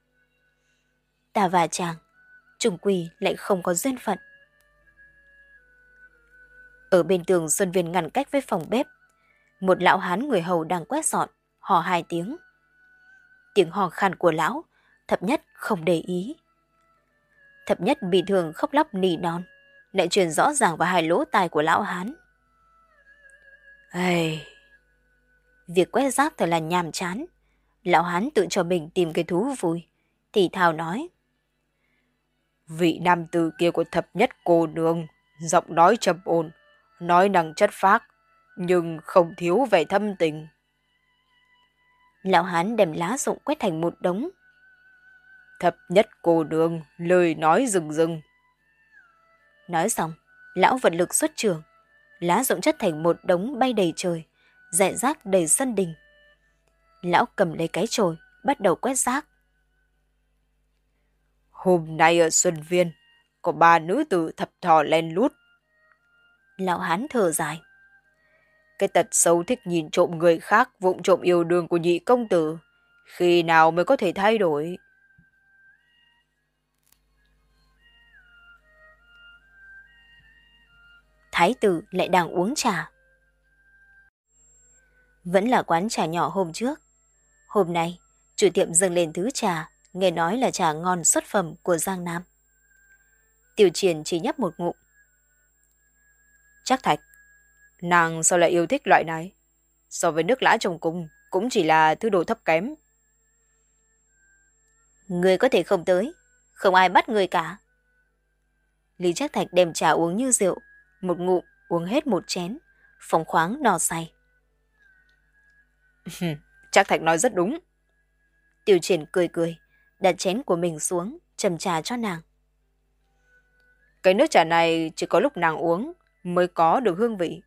Ta và chàng, trùng quỳ lại không có duyên phận. Ở bên tường Xuân Viên ngăn cách với phòng bếp, một lão hán người hầu đang quét dọn, hò hai tiếng. Tiếng hò khan của lão, thập nhất không để ý. Thập nhất bị thường khóc lóc nỉ non, lại truyền rõ ràng vào hai lỗ tai của lão hán. Ây... Việc quét rác thật là nhàm chán. Lão hán tự cho mình tìm cái thú vui, thì thào nói. Vị nam tử kia của thập nhất cô nương, giọng nói trầm ổn, nói năng chất phác, nhưng không thiếu vẻ thâm tình. Lão hán đem lá rụng quét thành một đống. Thập nhất cô nương, lời nói rừng rừng. Nói xong, lão vật lực xuất trường, lá rụng chất thành một đống bay đầy trời, rải rác đầy sân đình. Lão cầm lấy cái chổi, bắt đầu quét rác. Hôm nay ở Xuân Viên, có ba nữ tử thập thò len lút. Lão hán thở dài. Cái tật xấu thích nhìn trộm người khác, vụng trộm yêu đương của nhị công tử, khi nào mới có thể thay đổi? Thái tử lại đang uống trà. Vẫn là quán trà nhỏ hôm trước. Hôm nay, chủ tiệm dâng lên thứ trà, nghe nói là trà ngon xuất phẩm của Giang Nam. Tiểu Triển chỉ nhấp một ngụm. Trác Thạch, nàng sao lại yêu thích loại này? So với nước lã trong cung, cũng chỉ là thứ đồ thấp kém. Người có thể không tới, không ai bắt người cả. Lý Trác Thạch đem trà uống như rượu, một ngụm uống hết một chén, phóng khoáng no say. Trác Thạch nói rất đúng. Tiểu Triển cười cười, đặt chén của mình xuống, châm trà cho nàng. Cái nước trà này chỉ có lúc nàng uống mới có được hương vị.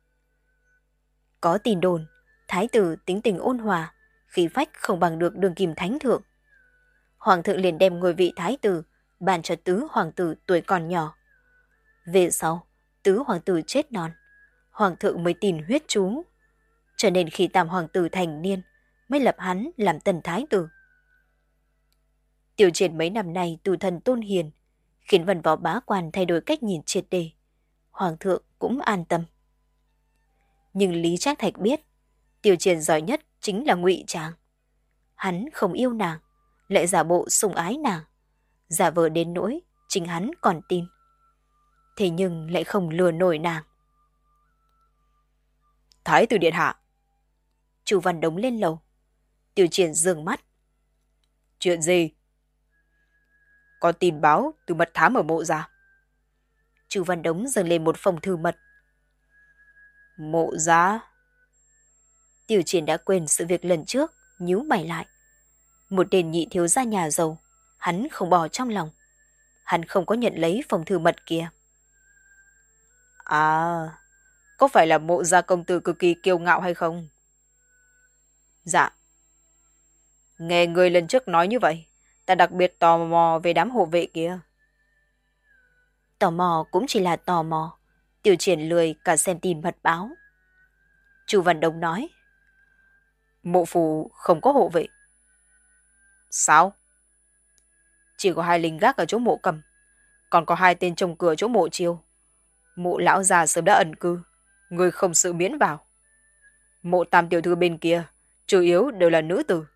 Có tin đồn, thái tử tính tình ôn hòa, khí phách không bằng được đường kim thánh thượng. Hoàng thượng liền đem ngôi vị thái tử bàn cho tứ hoàng tử tuổi còn nhỏ. Về sau, tứ hoàng tử chết non, hoàng thượng mới tin huyết chú. Cho nên khi tam hoàng tử thành niên, mới lập hắn làm tần thái tử. Tiểu Triển mấy năm nay tu thần tôn hiền, khiến văn võ bá quan thay đổi cách nhìn triệt để. Hoàng thượng cũng an tâm. Nhưng Lý Trác Thạch biết, Tiểu Triển giỏi nhất chính là ngụy trang. Hắn không yêu nàng, lại giả bộ sủng ái nàng, giả vờ đến nỗi chính hắn còn tin. Thế nhưng lại không lừa nổi nàng. Thái tử điện hạ. Chu Văn Đống lên lầu. Tiểu Triển giương mắt. Chuyện gì? Có tin báo từ mật thám ở mộ ra. Chu Văn Đống dâng lên một phong thư mật. Mộ ra? Tiểu Triển đã quên sự việc lần trước, nhíu mày lại. Một tên nhị thiếu gia nhà giàu, hắn không bỏ trong lòng. Hắn không có nhận lấy phong thư mật kia. À, có phải là mộ gia công tử cực kỳ kiêu ngạo hay không? Dạ. Nghe người lần trước nói như vậy, ta đặc biệt tò mò về đám hộ vệ kia. Tò mò cũng chỉ là tò mò, Tiểu Triển lười cả xem tin mật báo. Chu Văn Đông nói. Mộ phủ không có hộ vệ. Sao? Chỉ có hai lính gác ở chỗ Mộ Cầm, còn có hai tên trông cửa chỗ Mộ Chiêu. Mộ lão già sớm đã ẩn cư, người không sự miễn vào. Mộ tam tiểu thư bên kia chủ yếu đều là nữ tử.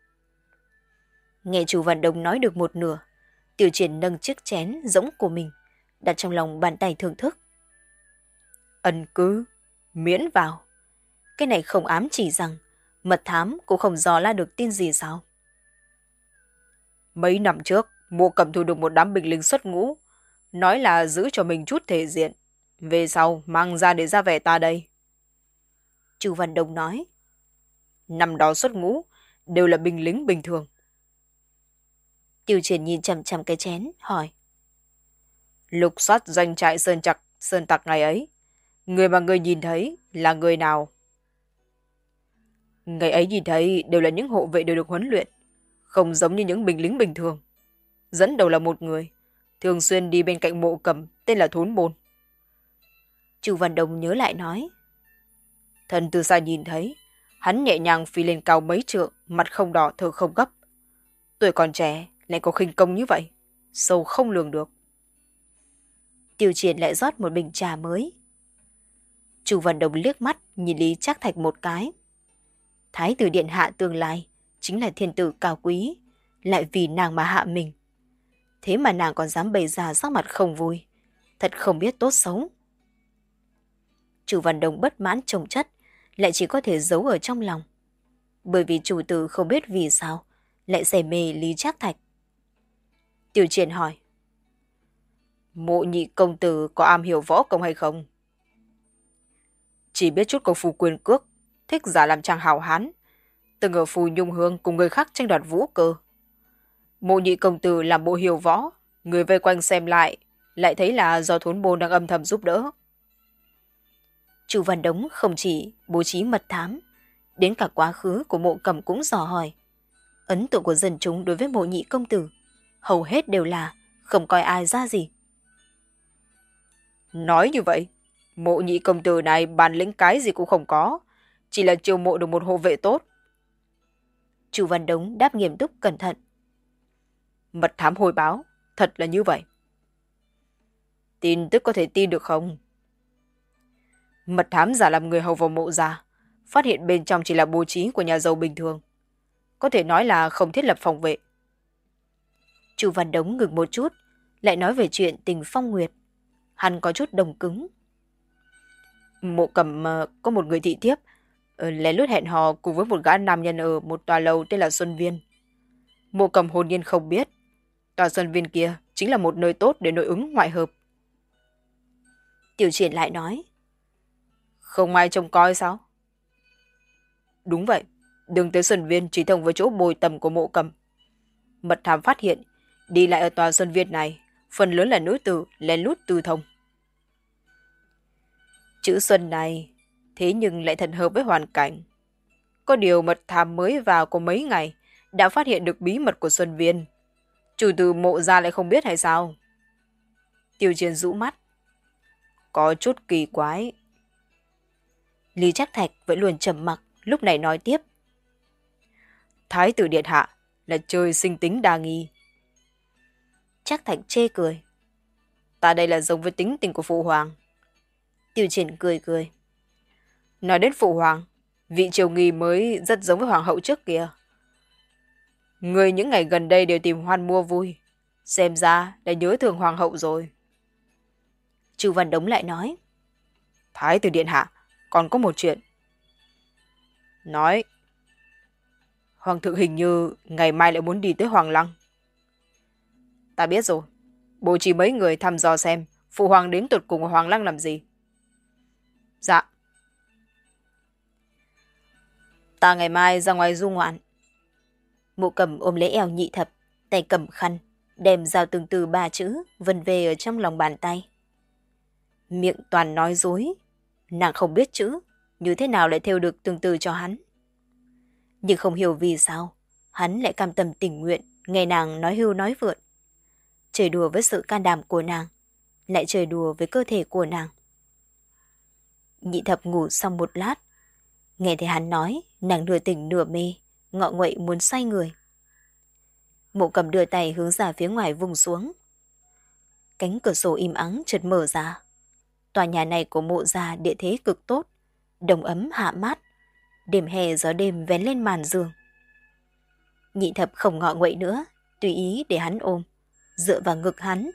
Nghe Chu Văn Đông nói được một nửa, Tiểu Triển nâng chiếc chén rỗng của mình đặt trong lòng bàn tay thưởng thức. Ẩn cư, miễn vào. Cái này không ám chỉ rằng mật thám cũng không dò la được tin gì sao? Mấy năm trước, Mộ Cầm thu được một đám binh lính xuất ngũ, nói là giữ cho mình chút thể diện. Về sau mang ra để ra vẻ ta đây. Chu Văn Đông nói. Năm đó xuất ngũ đều là binh lính bình thường. Tiểu Triển nhìn chằm chằm cái chén, hỏi. Lục soát doanh trại sơn chặt sơn tặc ngày ấy, người mà người nhìn thấy là người nào? Ngày ấy nhìn thấy đều là những hộ vệ đều được huấn luyện, không giống như những binh lính bình thường. Dẫn đầu là một người, thường xuyên đi bên cạnh Mộ Cầm, tên là Thốn Bồn. Chu Văn Đông nhớ lại nói. Thần từ xa nhìn thấy, hắn nhẹ nhàng phi lên cao mấy trượng, mặt không đỏ, thở không gấp. Tuổi còn trẻ, lại có khinh công như vậy, sâu không lường được. Tiểu Triển lại rót một bình trà mới. Chu Văn Đông liếc mắt nhìn Lý Trác Thạch một cái. Thái tử điện hạ tương lai chính là thiên tử cao quý, lại vì nàng mà hạ mình. Thế mà nàng còn dám bày ra sắc mặt không vui, thật không biết tốt xấu. Chu Văn Đông bất mãn chồng chất, lại chỉ có thể giấu ở trong lòng. Bởi vì chủ tử không biết vì sao lại say mê Lý Trác Thạch. Tiểu Triển hỏi. Mộ nhị công tử có am hiểu võ công hay không? Chỉ biết chút công phu quyền cước, thích giả làm chàng hào hán, từng ở Phù Nhung Hương cùng người khác tranh đoạt vũ cơ. Mộ nhị công tử làm bộ hiểu võ, người vây quanh xem lại, lại thấy là do Thốn Bồn đang âm thầm giúp đỡ. Chu Văn Đông không chỉ bố trí mật thám, đến cả quá khứ của Mộ Cầm cũng dò hỏi. Ấn tượng của dân chúng đối với Mộ nhị công tử hầu hết đều là không coi ai ra gì. Nói như vậy, Mộ nhị công tử này bản lĩnh cái gì cũng không có, chỉ là chiêu mộ được một hộ vệ tốt. Chu Văn Đông đáp nghiêm túc cẩn thận. Mật thám hồi báo, thật là như vậy. Tin tức có thể tin được không? Mật thám giả làm người hầu vào mộ ra, phát hiện bên trong chỉ là bố trí của nhà giàu bình thường. Có thể nói là không thiết lập phòng vệ. Chu Văn Đông ngừng một chút, lại nói về chuyện tình Phong Nguyệt. Hắn có chút đồng cứng. Mộ Cầm uh, có một người thị thiếp, uh, lén lút hẹn hò cùng với một gã nam nhân ở một tòa lầu tên là Xuân Viên. Mộ Cầm hồn nhiên không biết, tòa Xuân Viên kia chính là một nơi tốt để nội ứng ngoại hợp. Tiểu Triển lại nói. Không ai trông coi sao? Đúng vậy, đường tới Xuân Viên chỉ thông với chỗ bồi tầm của Mộ Cầm. Mật thám phát hiện, đi lại ở tòa Xuân Viên này, phần lớn là nữ tử lén lút tư thông. Chữ Xuân này, thế nhưng lại thật hợp với hoàn cảnh. Có điều mật thám mới vào có mấy ngày, đã phát hiện được bí mật của Xuân Viên. Chủ tử Mộ gia lại không biết hay sao? Tiêu Chiến rũ mắt. Có chút kỳ quái. Lý Trác Thạch vẫn luôn trầm mặc, lúc này nói tiếp. Thái tử điện hạ là trời sinh tính đa nghi. Trác Thạch chê cười. Ta đây là giống với tính tình của phụ hoàng. Tiêu Triển cười cười. Nói đến phụ hoàng, vị Triều Nghi mới rất giống với hoàng hậu trước kia. Người những ngày gần đây đều tìm hoan mua vui, xem ra đã nhớ thương hoàng hậu rồi. Chu Văn Đông lại nói. Thái tử điện hạ, còn có một chuyện. Nói. Hoàng thượng hình như ngày mai lại muốn đi tới Hoàng Lăng. Ta biết rồi. Bố trí mấy người thăm dò xem phụ hoàng đến tụt cùng ở Hoàng Lăng làm gì. Dạ. Ta ngày mai ra ngoài du ngoạn. Mộ Cầm ôm lấy eo Nhị Thập, tay cầm khăn, đem dao từng từ ba chữ vần về ở trong lòng bàn tay. Miệng toàn nói dối. Nàng không biết chữ, như thế nào lại thêu được từng từ cho hắn. Nhưng không hiểu vì sao, hắn lại cam tâm tình nguyện nghe nàng nói hưu nói vượn. Chơi đùa với sự can đảm của nàng, lại chơi đùa với cơ thể của nàng. Nhị thập ngủ xong một lát, nghe thấy hắn nói, nàng nửa tỉnh nửa mê, ngọ nguậy muốn xoay người. Mộ Cầm đưa tay hướng ra phía ngoài vùng xuống. Cánh cửa sổ im ắng chợt mở ra. Tòa nhà này của Mộ gia địa thế cực tốt, đồng ấm hạ mát, đêm hè gió đêm vén lên màn giường. Nhị thập không ngọ nguậy nữa, tùy ý để hắn ôm, dựa vào ngực hắn.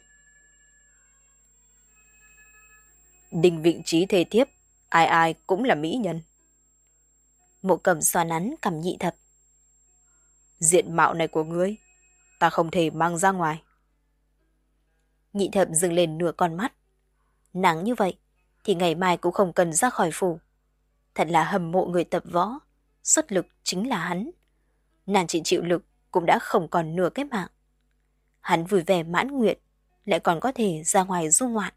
Đình vị trí thê thiếp, ai ai cũng là mỹ nhân. Mộ Cầm xoa nắn cằm nhị thập. Diện mạo này của ngươi, ta không thể mang ra ngoài. Nhị thập dừng lên nửa con mắt. Nắng như vậy, thì ngày mai cũng không cần ra khỏi phủ. Thật là hâm mộ người tập võ, xuất lực chính là hắn. Nàng chỉ chịu lực cũng đã không còn nửa cái mạng. Hắn vui vẻ mãn nguyện, lại còn có thể ra ngoài du ngoạn.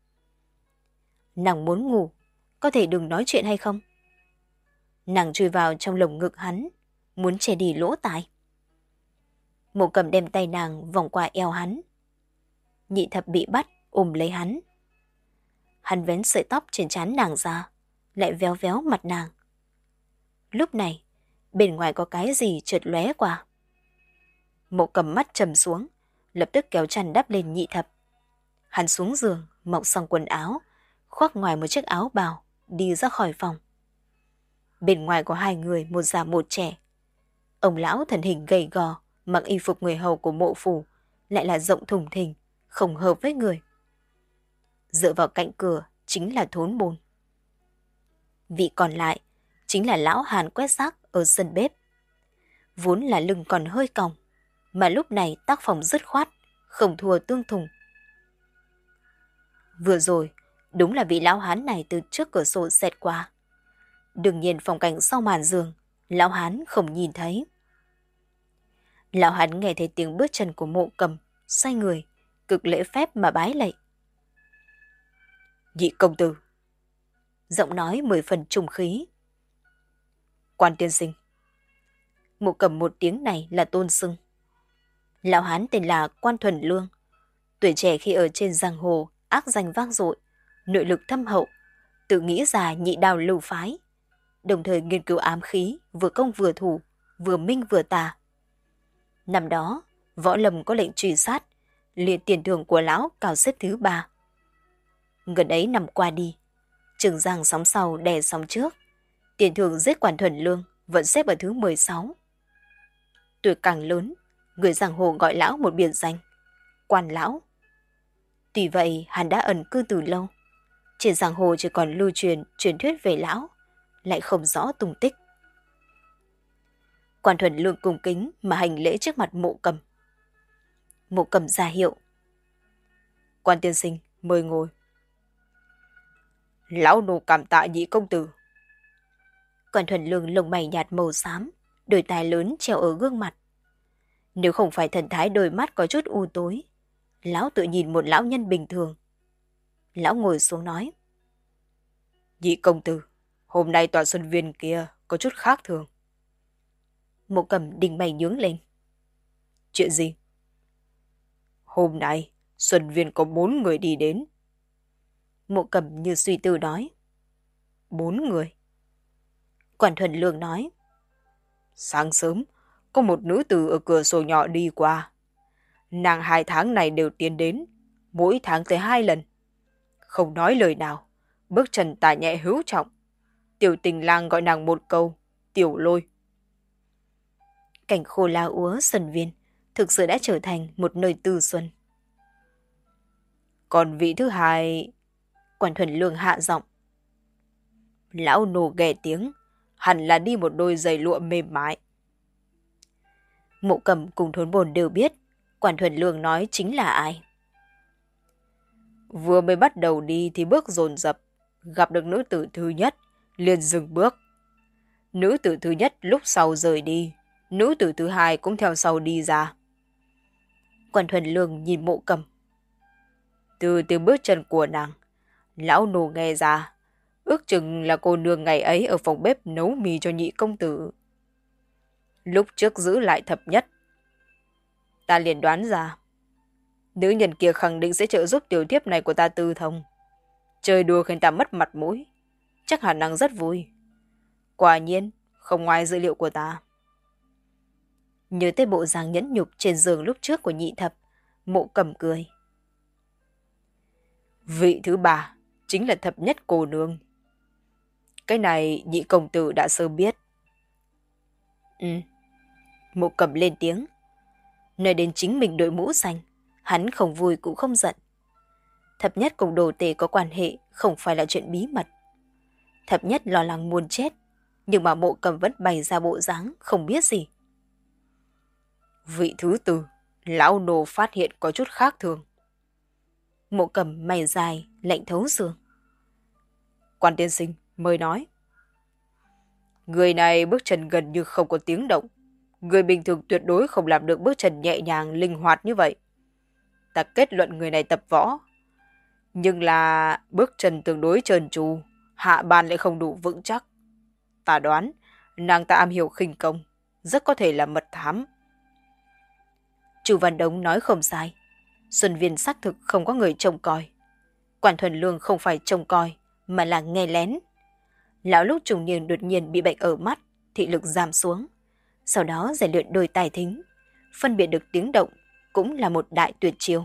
Nàng muốn ngủ, có thể đừng nói chuyện hay không? Nàng chui vào trong lồng ngực hắn, muốn che đi lỗ tai. Mộ Cầm đem tay nàng vòng qua eo hắn. Nhị thập bị bắt, ôm lấy hắn. Hắn vén sợi tóc trên trán nàng ra, lại véo véo mặt nàng. Lúc này, bên ngoài có cái gì chợt lóe qua. Mộ Cầm mắt trầm xuống, lập tức kéo chăn đắp lên nhị thập. Hắn xuống giường, mọc xong quần áo, khoác ngoài một chiếc áo bào, đi ra khỏi phòng. Bên ngoài có hai người, một già một trẻ. Ông lão thân hình gầy gò, mặc y phục người hầu của Mộ phủ, lại là rộng thùng thình, không hợp với người. Dựa vào cạnh cửa chính là thốn bồn. Vị còn lại chính là lão Hàn quét rác ở sân bếp. Vốn là lưng còn hơi còng, mà lúc này tác phong dứt khoát, không thua Tương Thùng. Vừa rồi, đúng là vị lão hán này từ trước cửa sổ xẹt qua. Đương nhiên phong cảnh sau màn giường, lão hán không nhìn thấy. Lão hán nghe thấy tiếng bước chân của Mộ Cầm, xoay người, cực lễ phép mà bái lạy. Nhị công tử. Giọng nói mười phần trùng khí. Quan tiên sinh. Mộ Cầm một tiếng này là tôn xưng. Lão hán tên là Quan Thuần Lương. Tuổi trẻ khi ở trên giang hồ, ác danh vang dội, nội lực thâm hậu, tự nghĩ ra nhị đào lưu phái, đồng thời nghiên cứu ám khí, vừa công vừa thủ, vừa minh vừa tà. Năm đó, võ lâm có lệnh truy sát, liền tiền thưởng của lão cao xếp thứ ba. Gần ấy năm qua đi, Trường Giang sóng sau đè sóng trước, tiền thưởng giết Quan Thuần Lương vẫn xếp ở thứ mười sáu. Tuổi càng lớn, người giang hồ gọi lão một biệt danh, Quan lão. Tuy vậy, hắn đã ẩn cư từ lâu. Trên giang hồ chỉ còn lưu truyền truyền thuyết về lão, lại không rõ tung tích. Quan Thuần Lương cung kính mà hành lễ trước mặt Mộ Cầm. Mộ Cầm ra hiệu. Quan tiên sinh, mời ngồi. Lão nô cảm tạ nhị công tử. Quan Thuần Lương lông mày nhạt màu xám, đôi tai lớn treo ở gương mặt. Nếu không phải thần thái đôi mắt có chút u tối, lão tự nhìn một lão nhân bình thường. Lão ngồi xuống nói. Nhị công tử, hôm nay tòa xuân viên kia có chút khác thường. Mộ Cầm đỉnh mày nhướng lên. Chuyện gì? Hôm nay, xuân viên có bốn người đi đến. Mộ Cầm như suy tư nói. Bốn người? Quan Thuần Lương nói. Sáng sớm, có một nữ tử ở cửa sổ nhỏ đi qua. Nàng hai tháng này đều tiến đến, mỗi tháng tới hai lần. Không nói lời nào, bước chân tà nhẹ hữu trọng. Tiểu tình lang gọi nàng một câu, Tiểu Lôi. Cảnh khô la úa xuân viên thực sự đã trở thành một nơi tư xuân. Còn vị thứ hai... Quan Thuần Lương hạ giọng. Lão nô ghè tiếng, hẳn là đi một đôi giày lụa mềm mại. Mộ Cầm cùng Thốn Bồn đều biết Quan Thuần Lương nói chính là ai. Vừa mới bắt đầu đi thì bước dồn dập, gặp được nữ tử thứ nhất, liền dừng bước. Nữ tử thứ nhất lúc sau rời đi, nữ tử thứ hai cũng theo sau đi ra. Quan Thuần Lương nhìn Mộ Cầm. Từ tiếng bước chân của nàng, lão nô nghe ra, ước chừng là cô nương ngày ấy ở phòng bếp nấu mì cho nhị công tử. Lúc trước giữ lại thập nhất, ta liền đoán ra, nữ nhân kia khẳng định sẽ trợ giúp tiểu thiếp này của ta tư thông. Chơi đùa khiến ta mất mặt mũi, chắc hẳn nàng rất vui. Quả nhiên, không ngoài dự liệu của ta. Nhớ tới bộ dáng nhẫn nhục trên giường lúc trước của Nhị Thập, Mộ Cầm cười. Vị thứ ba chính là thập nhất cô nương. Cái này nhị công tử đã sớm biết. Ừ. Mộ Cầm lên tiếng. Nói đến chính mình đội mũ xanh, hắn không vui cũng không giận. Thập nhất cùng đồ tể có quan hệ không phải là chuyện bí mật. Thập nhất lo lắng muốn chết, nhưng mà Mộ Cầm vẫn bày ra bộ dáng không biết gì. Vị thứ tư, lão nô phát hiện có chút khác thường. Mộ Cầm mày dài, lạnh thấu xương. Quan tiên sinh, mời nói. Người này bước chân gần như không có tiếng động. Người bình thường tuyệt đối không làm được bước chân nhẹ nhàng, linh hoạt như vậy. Ta kết luận người này tập võ. Nhưng là bước chân tương đối trơn tru, hạ bàn lại không đủ vững chắc. Ta đoán, nàng ta am hiểu khinh công, rất có thể là mật thám. Chu Văn Đống nói không sai. Xuân Viên xác thực không có người trông coi. Quản Thuần Lương không phải trông coi, mà là nghe lén. Lão lúc trùng niên đột nhiên bị bệnh ở mắt, thị lực giảm xuống. Sau đó rèn luyện đôi tai thính, phân biệt được tiếng động, cũng là một đại tuyệt chiêu.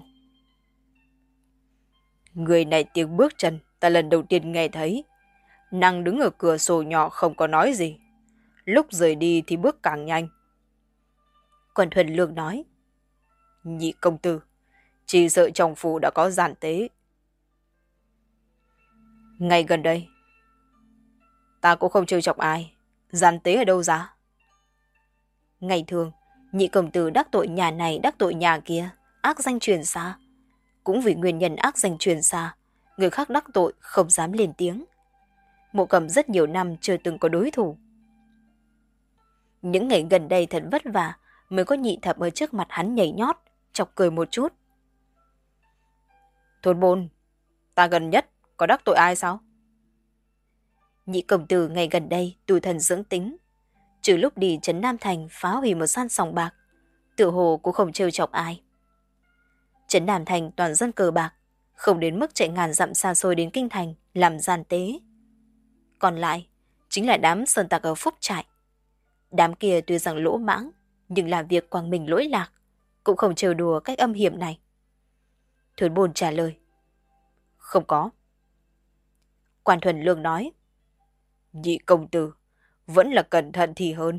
Người này tiếng bước chân, ta lần đầu tiên nghe thấy. Nàng đứng ở cửa sổ nhỏ không có nói gì. Lúc rời đi thì bước càng nhanh. Quản Thuần Lương nói. Nhị công tử, chỉ sợ trong phủ đã có gian tế. Ngay gần đây, ta cũng không trêu chọc ai. Gian tế ở đâu ra? Ngày thường, nhị công tử đắc tội nhà này đắc tội nhà kia, ác danh truyền xa. Cũng vì nguyên nhân ác danh truyền xa, người khác đắc tội không dám lên tiếng. Mộ Cầm rất nhiều năm chưa từng có đối thủ. Những ngày gần đây thật vất vả mới có Nhị Thập ở trước mặt hắn nhảy nhót, chọc cười một chút. Thôn Bôn, ta gần nhất có đắc tội ai sao? Nhị công tử ngày gần đây tù thần dưỡng tính, trừ lúc đi trấn Nam Thành phá hủy một san sòng bạc, tự hồ cũng không trêu chọc ai. Trấn Nam Thành toàn dân cờ bạc, không đến mức chạy ngàn dặm xa xôi đến kinh thành làm gian tế. Còn lại chính là đám sơn tặc ở Phúc Trại. Đám kia tuy rằng lỗ mãng, nhưng làm việc quang minh lỗi lạc, cũng không trêu đùa cách âm hiểm này. Thuần Bồn trả lời. Không có. Quan Thuần Lương nói. Nhị công tử, vẫn là cẩn thận thì hơn.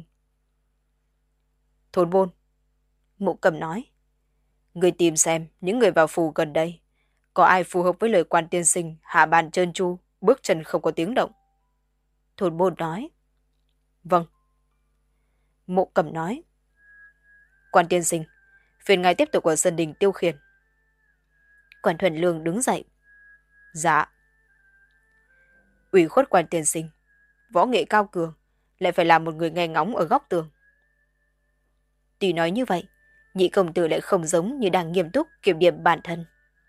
Thôn Bôn. Mộ Cầm nói. Người tìm xem những người vào phủ gần đây, có ai phù hợp với lời quan tiên sinh hạ bàn trơn tru, bước chân không có tiếng động. Thôn Bôn nói. Vâng. Mộ Cầm nói. Quan tiên sinh, phiền ngài tiếp tục ở sân đình tiêu khiển. Quan Thuần Lương đứng dậy. Dạ. Ủy khuất quan tiên sinh, võ nghệ cao cường, lại phải làm một người nghe ngóng ở góc tường. Tuy nói như vậy, nhị công tử lại không giống như đang nghiêm túc kiểm điểm bản thân.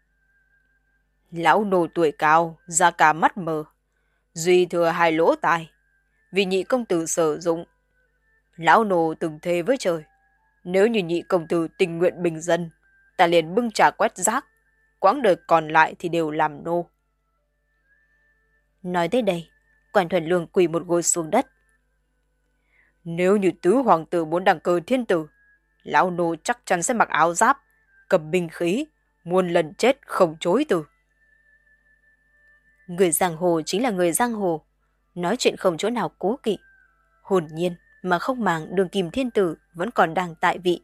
Lão nô tuổi cao, da cả mắt mờ, duy thừa hai lỗ tai, vì nhị công tử sử dụng. Lão nô từng thề với trời, nếu như nhị công tử tình nguyện bình dân, ta liền bưng trà quét rác, quãng đời còn lại thì đều làm nô. Nói tới đây, Quan Thuần Lương quỳ một gối xuống đất. Nếu như tứ hoàng tử muốn đăng cơ thiên tử, lão nô chắc chắn sẽ mặc áo giáp, cầm binh khí, muôn lần chết không chối từ. Người giang hồ chính là người giang hồ, nói chuyện không chỗ nào cố kỵ. Hồn nhiên mà không màng đường kim thiên tử vẫn còn đang tại vị.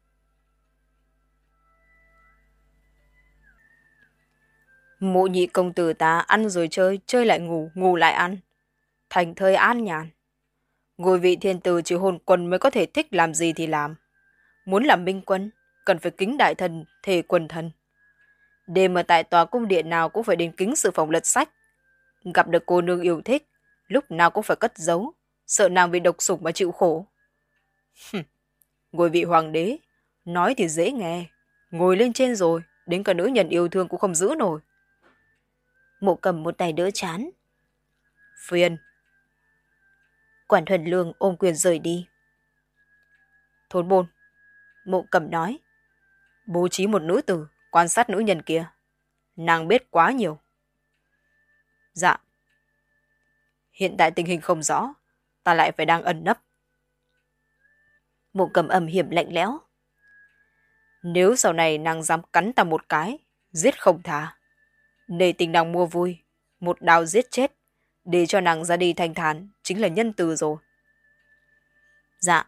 Mộ nhị công tử ta ăn rồi chơi, chơi lại ngủ, ngủ lại ăn. Thành thơi an nhàn. Ngôi vị thiên tử chỉ hồn quân mới có thể thích làm gì thì làm. Muốn làm minh quân, cần phải kính đại thần, thề quần thần. Đêm ở tại tòa cung điện nào cũng phải đến kính sự phòng lật sách. Gặp được cô nương yêu thích, lúc nào cũng phải cất giấu, sợ nàng bị độc sủng mà chịu khổ. Ngôi vị hoàng đế, nói thì dễ nghe, ngồi lên trên rồi, đến cả nữ nhân yêu thương cũng không giữ nổi. Mộ Cầm một tay đỡ chán. Phiền. Quản Thuần Lương ôm quyền rời đi. Thôn Bôn. Mộ Cầm nói. Bố trí một nữ tử, quan sát nữ nhân kia. Nàng biết quá nhiều. Dạ. Hiện tại tình hình không rõ, ta lại phải đang ẩn nấp. Mộ Cầm âm hiểm lạnh lẽo. Nếu sau này nàng dám cắn ta một cái, giết không tha, để tình nàng mua vui, một đao giết chết, để cho nàng ra đi thanh thản, chính là nhân từ rồi. Dạ.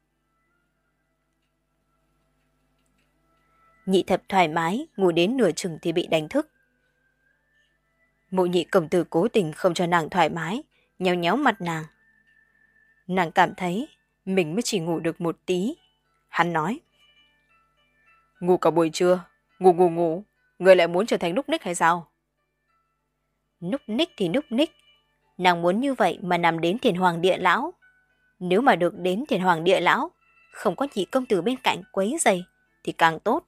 Nhị thập thoải mái, ngủ đến nửa chừng thì bị đánh thức. Mộ Nhị công tử cố tình không cho nàng thoải mái, nhéo nhéo mặt nàng. Nàng cảm thấy mình mới chỉ ngủ được một tí. Hắn nói. Ngủ cả buổi trưa, ngủ ngủ ngủ, người lại muốn trở thành núc ních hay sao? Núc ních thì núc ních. Nàng muốn như vậy mà nằm đến Thiền Hoàng Địa Lão. Nếu mà được đến Thiền Hoàng Địa Lão, không có Nhị công tử bên cạnh quấy rầy thì càng tốt.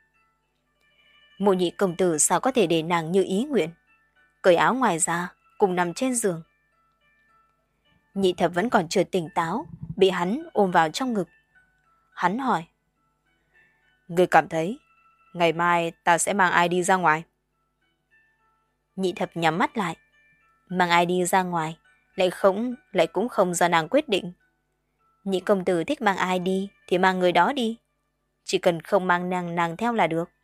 Mộ Nhị công tử sao có thể để nàng như ý nguyện, cởi áo ngoài ra, cùng nằm trên giường. Nhị thập vẫn còn chưa tỉnh táo, bị hắn ôm vào trong ngực. Hắn hỏi. Người cảm thấy, ngày mai ta sẽ mang ai đi ra ngoài? Nhị thập nhắm mắt lại. Mang ai đi ra ngoài, lại không, lại cũng không do nàng quyết định. Nhị công tử thích mang ai đi thì mang người đó đi. Chỉ cần không mang nàng nàng theo là được.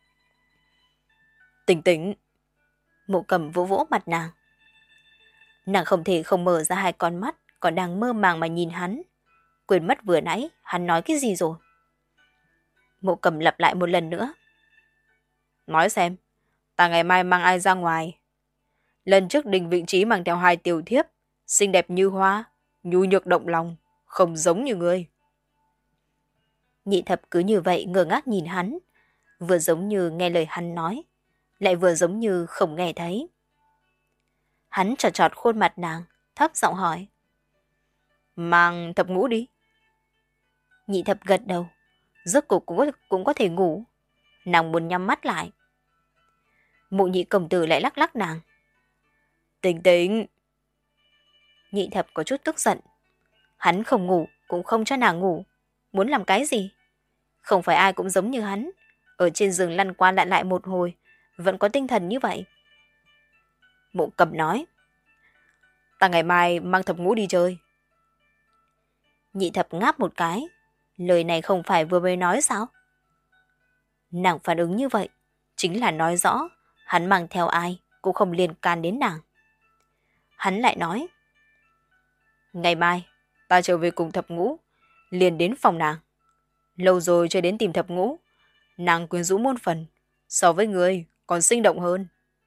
Tỉnh tỉnh. Mộ Cầm vỗ vỗ mặt nàng. Nàng không thể không mở ra hai con mắt, còn đang mơ màng mà nhìn hắn. Quên mất vừa nãy hắn nói cái gì rồi. Mộ Cầm lặp lại một lần nữa. Nói xem, ta ngày mai mang ai ra ngoài? Lần trước Đình Vịnh Trí mang theo hai tiểu thiếp, xinh đẹp như hoa, nhu nhược động lòng, không giống như ngươi. Nhị thập cứ như vậy ngơ ngác nhìn hắn, vừa giống như nghe lời hắn nói, lại vừa giống như không nghe thấy. Hắn trọt trọt khuôn mặt nàng, thấp giọng hỏi. Mang thập ngũ đi. Nhị thập gật đầu, rốt cuộc cũng có, cũng có thể ngủ. Nàng muốn nhắm mắt lại. Mộ Nhị công tử lại lắc lắc nàng. Tỉnh tỉnh. Nhị thập có chút tức giận. Hắn không ngủ, cũng không cho nàng ngủ. Muốn làm cái gì? Không phải ai cũng giống như hắn. Ở trên giường lăn qua lặn lại một hồi, vẫn có tinh thần như vậy. Mộ Cầm nói. Ta ngày mai mang thập ngũ đi chơi. Nhị thập ngáp một cái. Lời này không phải vừa mới nói sao? Nàng phản ứng như vậy, chính là nói rõ hắn mang theo ai cũng không liên can đến nàng. Hắn lại nói. Ngày mai, ta trở về cùng thập ngũ, liền đến phòng nàng. Lâu rồi chưa đến tìm thập ngũ, nàng quyến rũ muôn phần, so với người còn sinh động hơn.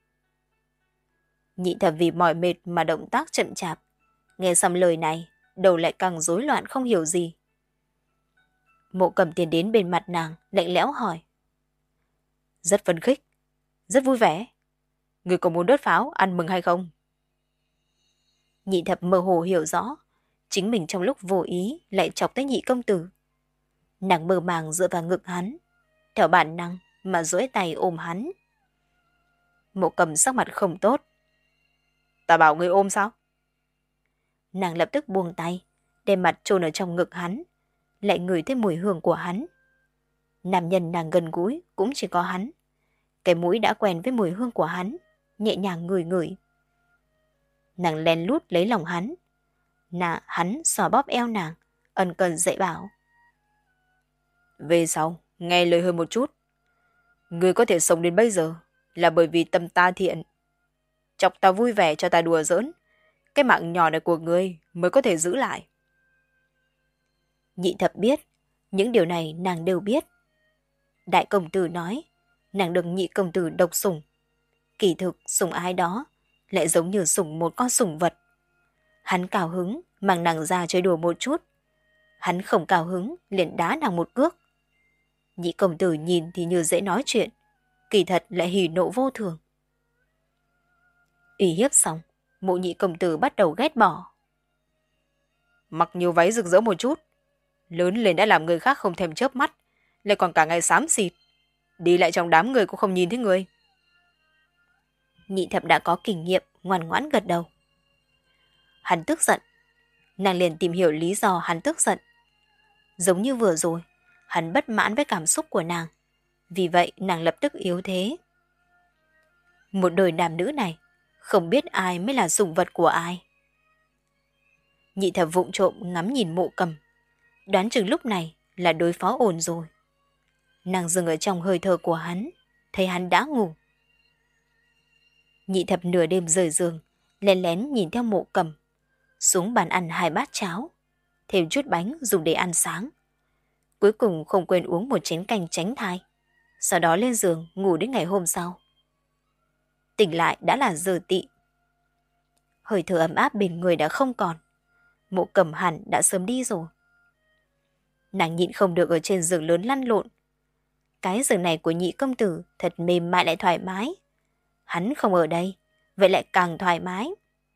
Nhị thập vì mỏi mệt mà động tác chậm chạp. Nghe xong lời này, đầu lại càng rối loạn không hiểu gì. Mộ Cầm tiến đến bên mặt nàng, lạnh lẽo hỏi. Rất phấn khích, rất vui vẻ. Người có muốn đốt pháo ăn mừng hay không? Nhị thập mơ hồ hiểu rõ, chính mình trong lúc vô ý lại chọc tới Nhị công tử. Nàng mơ màng dựa vào ngực hắn, theo bản năng mà duỗi tay ôm hắn. Mộ Cầm sắc mặt không tốt. Ta bảo người ôm sao? Nàng lập tức buông tay, đem mặt chôn ở trong ngực hắn, lại ngửi thấy mùi hương của hắn. Nam nhân nàng gần gũi cũng chỉ có hắn. Cái mũi đã quen với mùi hương của hắn, nhẹ nhàng ngửi ngửi. Nàng lén lút lấy lòng hắn. Nà, hắn xò bóp eo nàng, ân cần dạy bảo. Về sau, nghe lời hơi một chút. Người có thể sống đến bây giờ là bởi vì tâm ta thiện. Chọc ta vui vẻ cho ta đùa giỡn. Cái mạng nhỏ này của ngươi mới có thể giữ lại. Nhị thập biết, những điều này nàng đều biết. Đại công tử nói, nàng được Nhị công tử độc sủng. Kỳ thực sủng ai đó lại giống như sủng một con sủng vật. Hắn cao hứng mang nàng ra chơi đùa một chút. Hắn không cao hứng liền đá nàng một cước. Nhị công tử nhìn thì như dễ nói chuyện, kỳ thật lại hỉ nộ vô thường. Ủy hiếp xong, Mộ Nhị công tử bắt đầu ghét bỏ. Mặc nhiều váy rực rỡ một chút, lớn lên đã làm người khác không thèm chớp mắt, lại còn cả ngày xám xịt, đi lại trong đám người cũng không nhìn thấy người. Nhị thập đã có kinh nghiệm, ngoan ngoãn gật đầu. Hắn tức giận. Nàng liền tìm hiểu lý do hắn tức giận. Giống như vừa rồi, hắn bất mãn với cảm xúc của nàng. Vì vậy nàng lập tức yếu thế. Một đời nam nữ này, không biết ai mới là sủng vật của ai. Nhị thập vụng trộm ngắm nhìn Mộ Cầm, đoán chừng lúc này là đối phó ổn rồi. Nàng dừng ở trong hơi thở của hắn, thấy hắn đã ngủ. Nhị thập nửa đêm rời giường, lén lén nhìn theo Mộ Cầm, xuống bàn ăn hai bát cháo, thêm chút bánh dùng để ăn sáng. Cuối cùng không quên uống một chén canh tránh thai, sau đó lên giường ngủ đến ngày hôm sau. Tỉnh lại đã là giờ tị. Hơi thở ấm áp bên người đã không còn. Mộ Cầm hẳn đã sớm đi rồi. Nàng nhịn không được ở trên giường lớn lăn lộn. Cái giường này của nhị công tử thật mềm mại lại thoải mái. Hắn không ở đây, vậy lại càng thoải mái.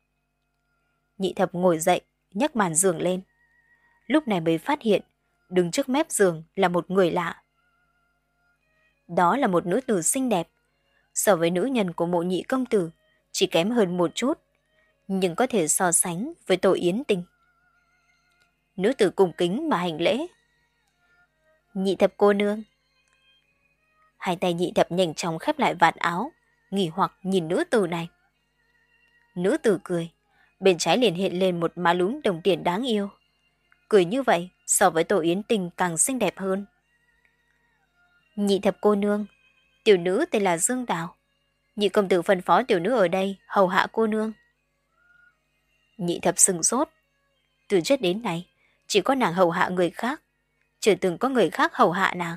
Nhị thập ngồi dậy, nhấc màn giường lên. Lúc này mới phát hiện, đứng trước mép giường là một người lạ. Đó là một nữ tử xinh đẹp, so với nữ nhân của Mộ nhị công tử chỉ kém hơn một chút, nhưng có thể so sánh với Tô Yến Tinh. Nữ tử cung kính mà hành lễ. Nhị thập cô nương. Hai tay nhị thập nhanh chóng khép lại vạt áo, nghỉ hoặc nhìn nữ tử này. Nữ tử cười, bên trái liền hiện lên một má lúm đồng tiền đáng yêu. Cười như vậy so với Tô Yến Tinh càng xinh đẹp hơn. Nhị thập cô nương, tiểu nữ tên là Dương Đào. Nhị công tử phân phó tiểu nữ ở đây hầu hạ cô nương. Nhị thập sừng sốt. Từ trước đến nay, chỉ có nàng hầu hạ người khác, chưa từng có người khác hầu hạ nàng.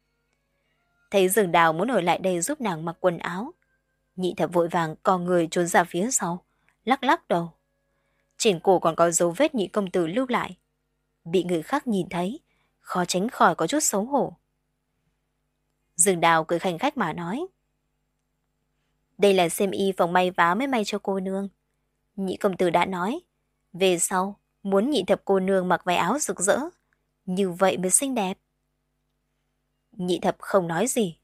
Thấy Dương Đào muốn ở lại đây giúp nàng mặc quần áo, nhị thập vội vàng co người trốn ra phía sau, lắc lắc đầu. Trên cổ còn có dấu vết nhị công tử lưu lại. Bị người khác nhìn thấy, khó tránh khỏi có chút xấu hổ. Dương Đào cười khanh khách mà nói. Đây là xiêm y phòng may vá mới may cho cô nương. Nhị công tử đã nói, về sau muốn nhị thập cô nương mặc váy áo rực rỡ, như vậy mới xinh đẹp. Nhị thập không nói gì.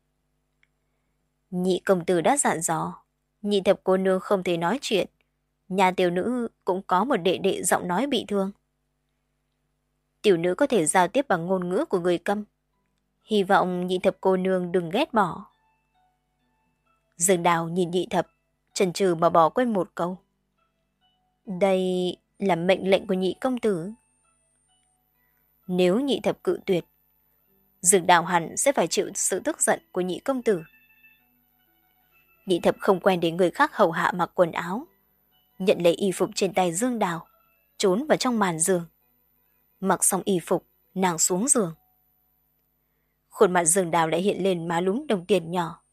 Nhị công tử đã dặn dò, nhị thập cô nương không thể nói chuyện. Nhà tiểu nữ cũng có một đệ đệ giọng nói bị thương. Tiểu nữ có thể giao tiếp bằng ngôn ngữ của người câm. Hy vọng nhị thập cô nương đừng ghét bỏ. Dương Đào nhìn nhị thập, chần chừ mà bỏ quên một câu. Đây là mệnh lệnh của nhị công tử. Nếu nhị thập cự tuyệt, Dương Đào hẳn sẽ phải chịu sự tức giận của nhị công tử. Nhị thập không quen để người khác hầu hạ mặc quần áo, nhận lấy y phục trên tay Dương Đào, trốn vào trong màn giường. Mặc xong y phục, nàng xuống giường. Khuôn mặt Dương Đào lại hiện lên má lúm đồng tiền nhỏ.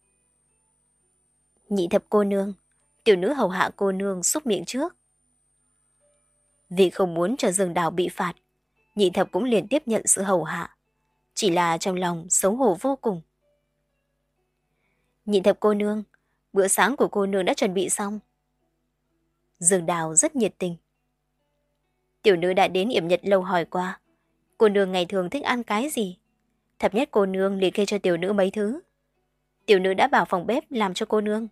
Nhị thập cô nương, tiểu nữ hầu hạ cô nương xúc miệng trước. Vì không muốn cho Dương Đào bị phạt, nhị thập cũng liền tiếp nhận sự hầu hạ, chỉ là trong lòng xấu hổ vô cùng. Nhị thập cô nương, bữa sáng của cô nương đã chuẩn bị xong. Dương Đào rất nhiệt tình. Tiểu nữ đã đến Yểm Nhật lâu hỏi qua, cô nương ngày thường thích ăn cái gì? Thập nhất cô nương liệt kê cho tiểu nữ mấy thứ. Tiểu nữ đã bảo phòng bếp làm cho cô nương.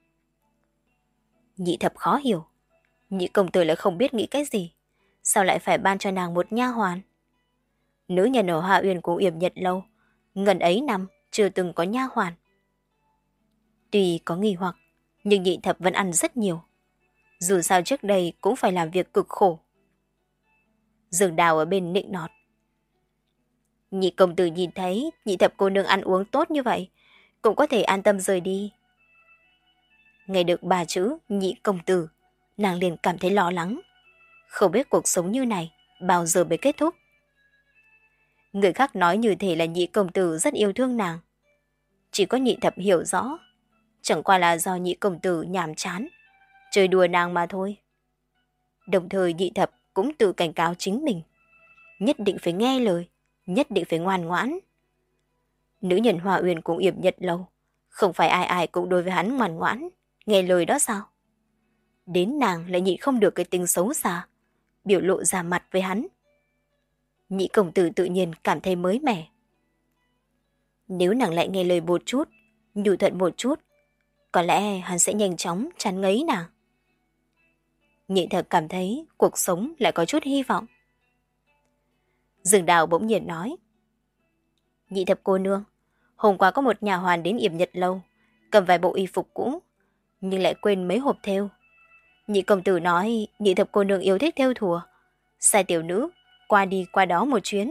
Nhị thập khó hiểu, nhị công tử lại không biết nghĩ cái gì, sao lại phải ban cho nàng một nha hoàn? Nữ nhân ở Hạ Uyên của Yểm Nhật lâu, ngần ấy năm chưa từng có nha hoàn. Tuy có nghi hoặc, nhưng nhị thập vẫn ăn rất nhiều. Dù sao trước đây cũng phải làm việc cực khổ. Dương Đào ở bên nịnh nọt. Nhị công tử nhìn thấy nhị thập cô nương ăn uống tốt như vậy, cũng có thể an tâm rời đi. Nghe được ba chữ nhị công tử, nàng liền cảm thấy lo lắng. Không biết cuộc sống như này bao giờ mới kết thúc. Người khác nói như thế là nhị công tử rất yêu thương nàng. Chỉ có nhị thập hiểu rõ, chẳng qua là do nhị công tử nhàm chán, chơi đùa nàng mà thôi. Đồng thời nhị thập cũng tự cảnh cáo chính mình, nhất định phải nghe lời, nhất định phải ngoan ngoãn. Nữ nhân Hòa Uyên cũng Yểm Nhật lâu, không phải ai ai cũng đối với hắn ngoan ngoãn, nghe lời đó sao? Đến nàng lại nhịn không được cái tính xấu xa, biểu lộ ra mặt với hắn. Nhị công tử tự nhiên cảm thấy mới mẻ. Nếu nàng lại nghe lời một chút, nhu thuận một chút, có lẽ hắn sẽ nhanh chóng chán ngấy nàng. Nhị thật cảm thấy cuộc sống lại có chút hy vọng. Dương Đào bỗng nhiên nói. Nhị thập cô nương, hôm qua có một nhà hoàn đến Yểm Nhật lâu, cầm vài bộ y phục cũ, nhưng lại quên mấy hộp thêu. Nhị công tử nói nhị thập cô nương yêu thích thêu thùa, Sai tiểu nữ qua đi qua đó một chuyến.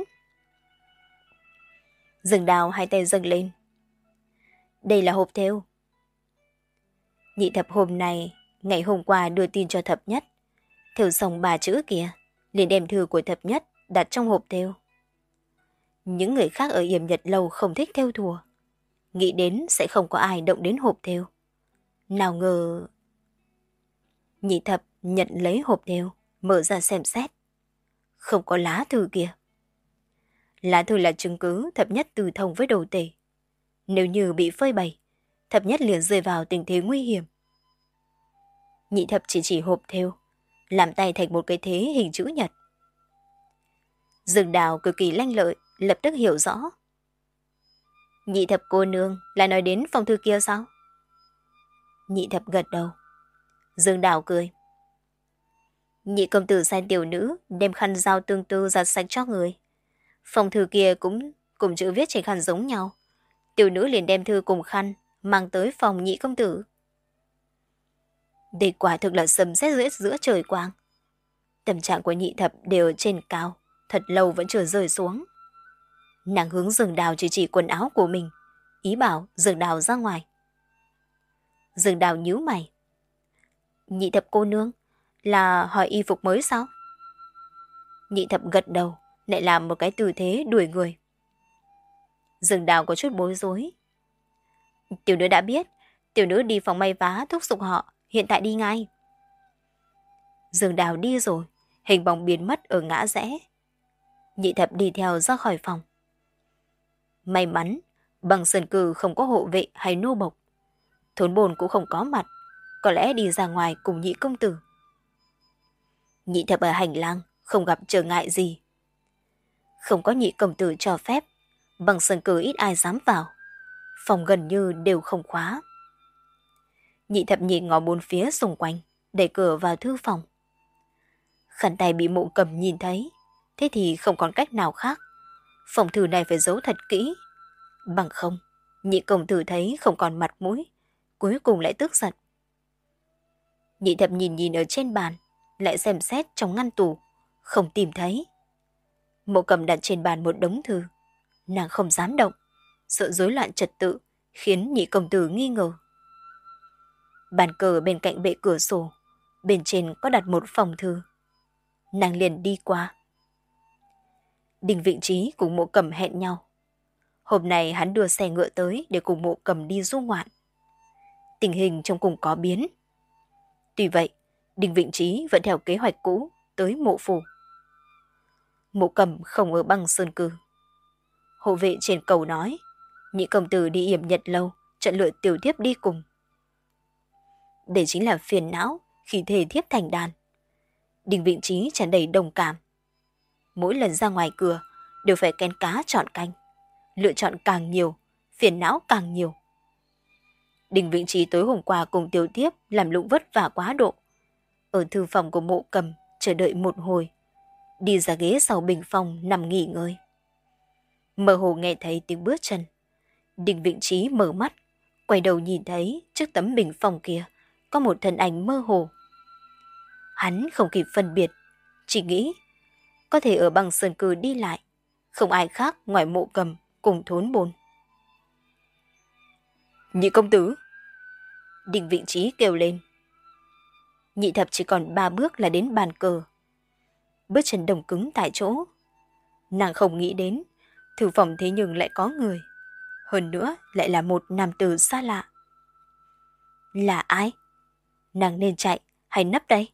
Dương Đào hai tay dâng lên. Đây là hộp thêu. Nhị thập hôm nay, ngày hôm qua đưa tin cho thập nhất. Thêu xong ba chữ kia, liền đem thư của thập nhất đặt trong hộp thêu. Những người khác ở Yểm Nhật Lâu không thích thêu thùa, nghĩ đến sẽ không có ai động đến hộp thêu. Nào ngờ... Nhị thập nhận lấy hộp thêu, mở ra xem xét. Không có lá thư kia. Lá thư là chứng cứ thập nhất từ thông với đồ tể. Nếu như bị phơi bày, thập nhất liền rơi vào tình thế nguy hiểm. Nhị thập chỉ chỉ hộp thêu, làm tay thành một cái thế hình chữ nhật. Dương Đào cực kỳ lanh lợi, lập tức hiểu rõ. Nhị thập cô nương là nói đến phong thư kia sao? Nhị thập gật đầu. Dương Đào cười. Nhị công tử sai tiểu nữ đem khăn dao tương tư giặt sạch cho người. Phong thư kia cũng cùng chữ viết trên khăn giống nhau. Tiểu nữ liền đem thư cùng khăn mang tới phòng nhị công tử. Đây quả thực là sấm sét giữa, giữa trời quang. Tâm trạng của nhị thập đều ở trên cao, thật lâu vẫn chưa rơi xuống. Nàng hướng Dương Đào chỉ chỉ quần áo của mình, ý bảo Dương Đào ra ngoài. Dương Đào nhíu mày. Nhị thập cô nương là hỏi y phục mới sao? Nhị thập gật đầu, lại làm một cái tư thế đuổi người. Dương Đào có chút bối rối. Tiểu nữ đã biết, tiểu nữ đi phòng may vá thúc giục họ, hiện tại đi ngay. Dương Đào đi rồi, hình bóng biến mất ở ngã rẽ. Nhị thập đi theo ra khỏi phòng. May mắn, bằng sơn cử không có hộ vệ hay nô bộc. Thốn bồn cũng không có mặt, có lẽ đi ra ngoài cùng nhị công tử. Nhị thập ở hành lang, không gặp trở ngại gì. Không có nhị công tử cho phép, bằng sơn cử ít ai dám vào. Phòng gần như đều không khóa. Nhị thập nhìn ngó bốn phía xung quanh, đẩy cửa vào thư phòng. Khăn tay bị Mộ Cầm nhìn thấy, thế thì không còn cách nào khác. Phòng thư này phải giấu thật kỹ. Bằng không, nhị công tử thấy không còn mặt mũi, cuối cùng lại tức giận. Nhị thập nhìn nhìn ở trên bàn, lại xem xét trong ngăn tủ, không tìm thấy. Mộ Cầm đặt trên bàn một đống thư, nàng không dám động, sợ rối loạn trật tự, khiến nhị công tử nghi ngờ. Bàn cờ bên cạnh bệ cửa sổ, bên trên có đặt một phòng thư. Nàng liền đi qua. Đinh Vịnh Trí cùng Mộ Cầm hẹn nhau. Hôm nay hắn đưa xe ngựa tới để cùng Mộ Cầm đi du ngoạn. Tình hình trong cùng có biến. Tuy vậy, Đinh Vịnh Trí vẫn theo kế hoạch cũ tới mộ phủ. Mộ Cầm không ở Băng Sơn Cư. Hộ vệ trên cầu nói, nhị công tử đi Yểm Nhật Lâu, chọn lựa tiểu thiếp đi cùng. Đây chính là phiền não khi thề thiếp thành đàn. Đinh Vịnh Trí tràn đầy đồng cảm. Mỗi lần ra ngoài cửa đều phải kén cá chọn canh. Lựa chọn càng nhiều, phiền não càng nhiều. Đinh Vịnh Trí tối hôm qua cùng tiểu thiếp làm lụng vất vả quá độ. Ở thư phòng của Mộ Cầm chờ đợi một hồi, đi ra ghế sau bình phong nằm nghỉ ngơi. Mơ hồ nghe thấy tiếng bước chân. Đinh Vịnh Trí mở mắt, quay đầu nhìn thấy trước tấm bình phong kia có một thân ảnh mơ hồ. Hắn không kịp phân biệt, chỉ nghĩ có thể ở Băng Sơn Cư đi lại, không ai khác ngoài Mộ Cầm cùng Thốn Bồn. Nhị công tử! Đinh Vịnh Trí kêu lên. Nhị thập chỉ còn ba bước là đến bàn cờ. Bước chân đồng cứng tại chỗ. Nàng không nghĩ đến thư phòng thế nhưng lại có người. Hơn nữa lại là một nam tử xa lạ. Là ai? Nàng nên chạy hay nấp đây?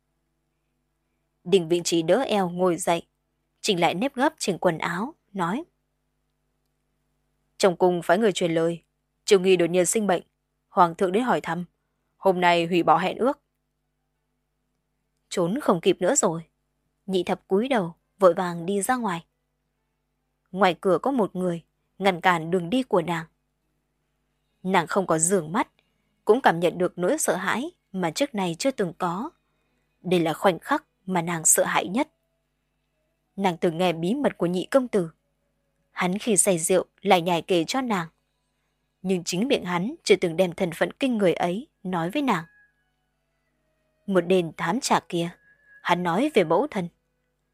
Đinh Vịnh Trí đỡ eo ngồi dậy, chỉnh lại nếp gấp trên quần áo, nói. Trong cung phái người truyền lời, Triều Nghi đột nhiên sinh bệnh, hoàng thượng đến hỏi thăm, hôm nay hủy bỏ hẹn ước. Trốn không kịp nữa rồi. Nhị thập cúi đầu, vội vàng đi ra ngoài. Ngoài cửa có một người, ngăn cản đường đi của nàng. Nàng không có dường mắt, cũng cảm nhận được nỗi sợ hãi mà trước này chưa từng có. Đây là khoảnh khắc mà nàng sợ hãi nhất. Nàng từng nghe bí mật của nhị công tử. Hắn khi say rượu lại nhài kể cho nàng. Nhưng chính miệng hắn chưa từng đem thân phận kinh người ấy nói với nàng. Một đêm thám trả kia, hắn nói về mẫu thân.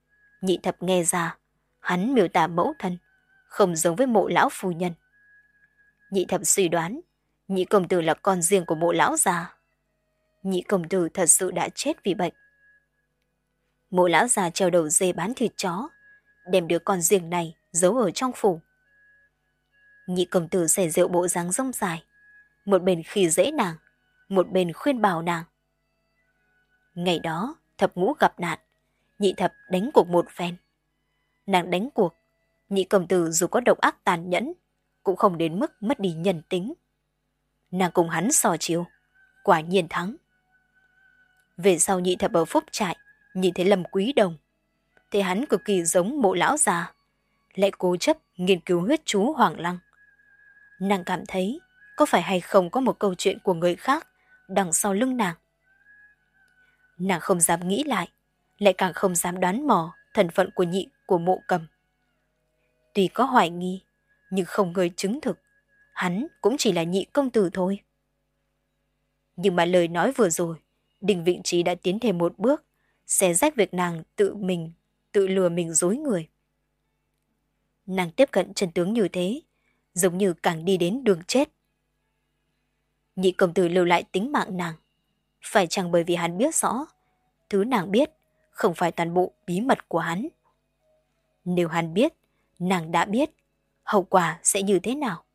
Nhị thập nghe ra, hắn miêu tả mẫu thân, không giống với Mộ lão phu nhân. Nhị thập suy đoán, nhị công tử là con riêng của Mộ lão già. Nhị công tử thật sự đã chết vì bệnh. Mộ lão già treo đầu dê bán thịt chó, đem đứa con riêng này giấu ở trong phủ. Nhị công tử xẻ rượu bộ dáng rông dài, một bên khi dễ nàng, một bên khuyên bảo nàng. Ngày đó, thập ngũ gặp nạn, nhị thập đánh cuộc một phen. Nàng đánh cuộc, nhị công tử dù có độc ác tàn nhẫn, cũng không đến mức mất đi nhân tính. Nàng cùng hắn so chiêu, quả nhiên thắng. Về sau nhị thập ở Phúc Trại, nhìn thấy Lâm Quý Đồng, thấy hắn cực kỳ giống Mộ lão già, lại cố chấp nghiên cứu huyết chú Hoàng Lăng. Nàng cảm thấy có phải hay không có một câu chuyện của người khác đằng sau lưng nàng. Nàng không dám nghĩ lại, lại càng không dám đoán mò thân phận của nhị của Mộ Cầm. Tuy có hoài nghi, nhưng không người chứng thực, hắn cũng chỉ là nhị công tử thôi. Nhưng mà lời nói vừa rồi, Đinh Vịnh Trí đã tiến thêm một bước, xé rách việc nàng tự mình, tự lừa mình dối người. Nàng tiếp cận chân tướng như thế, giống như càng đi đến đường chết. Nhị công tử lưu lại tính mạng nàng, phải chăng bởi vì hắn biết rõ, thứ nàng biết không phải toàn bộ bí mật của hắn. Nếu hắn biết, nàng đã biết, hậu quả sẽ như thế nào?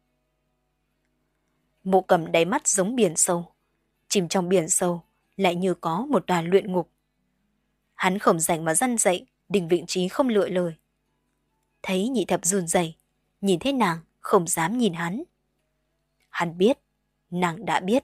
Mộ Cầm đáy mắt giống biển sâu, chìm trong biển sâu lại như có một tòa luyện ngục. Hắn không rảnh mà răn dậy, Đinh Vịnh Trí không lựa lời. Thấy nhị thập run rẩy, nhìn thấy nàng không dám nhìn hắn. Hắn biết, nàng đã biết.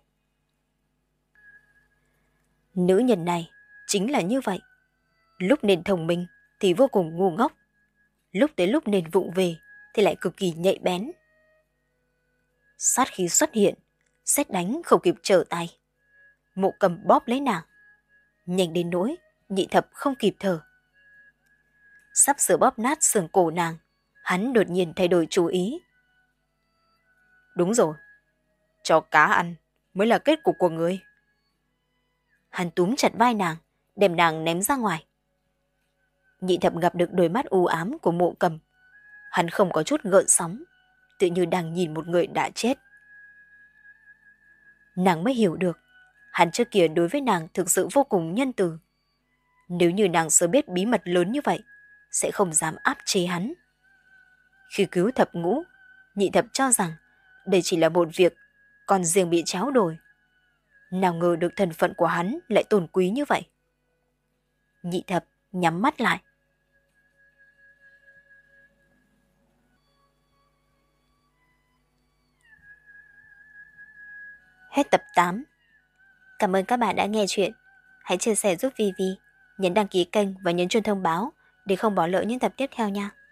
Nữ nhân này chính là như vậy. Lúc nên thông minh thì vô cùng ngu ngốc. Lúc tới lúc nên vụng về thì lại cực kỳ nhạy bén. Sát khí xuất hiện, sét đánh không kịp trở tay. Mộ Cầm bóp lấy nàng, nhanh đến nỗi nhị thập không kịp thở. Sắp sửa bóp nát xương cổ nàng, hắn đột nhiên thay đổi chủ ý. Đúng rồi, cho cá ăn mới là kết cục của người. Hắn túm chặt vai nàng, đem nàng ném ra ngoài. Nhị thập gặp được đôi mắt u ám của Mộ Cầm, hắn không có chút gợn sóng, tự như đang nhìn một người đã chết. Nàng mới hiểu được, hắn trước kia đối với nàng thực sự vô cùng nhân từ. Nếu như nàng sớm biết bí mật lớn như vậy, sẽ không dám áp chế hắn. Khi cứu thập ngũ, nhị thập cho rằng đây chỉ là một việc, còn riêng bị tráo đổi. Nào ngờ được thân phận của hắn lại tôn quý như vậy. Nhị thập nhắm mắt lại. Hết tập tám. Cảm ơn các bạn đã nghe chuyện. Hãy chia sẻ giúp Vi Vi, nhấn đăng ký kênh và nhấn chuông thông báo để không bỏ lỡ những tập tiếp theo nha.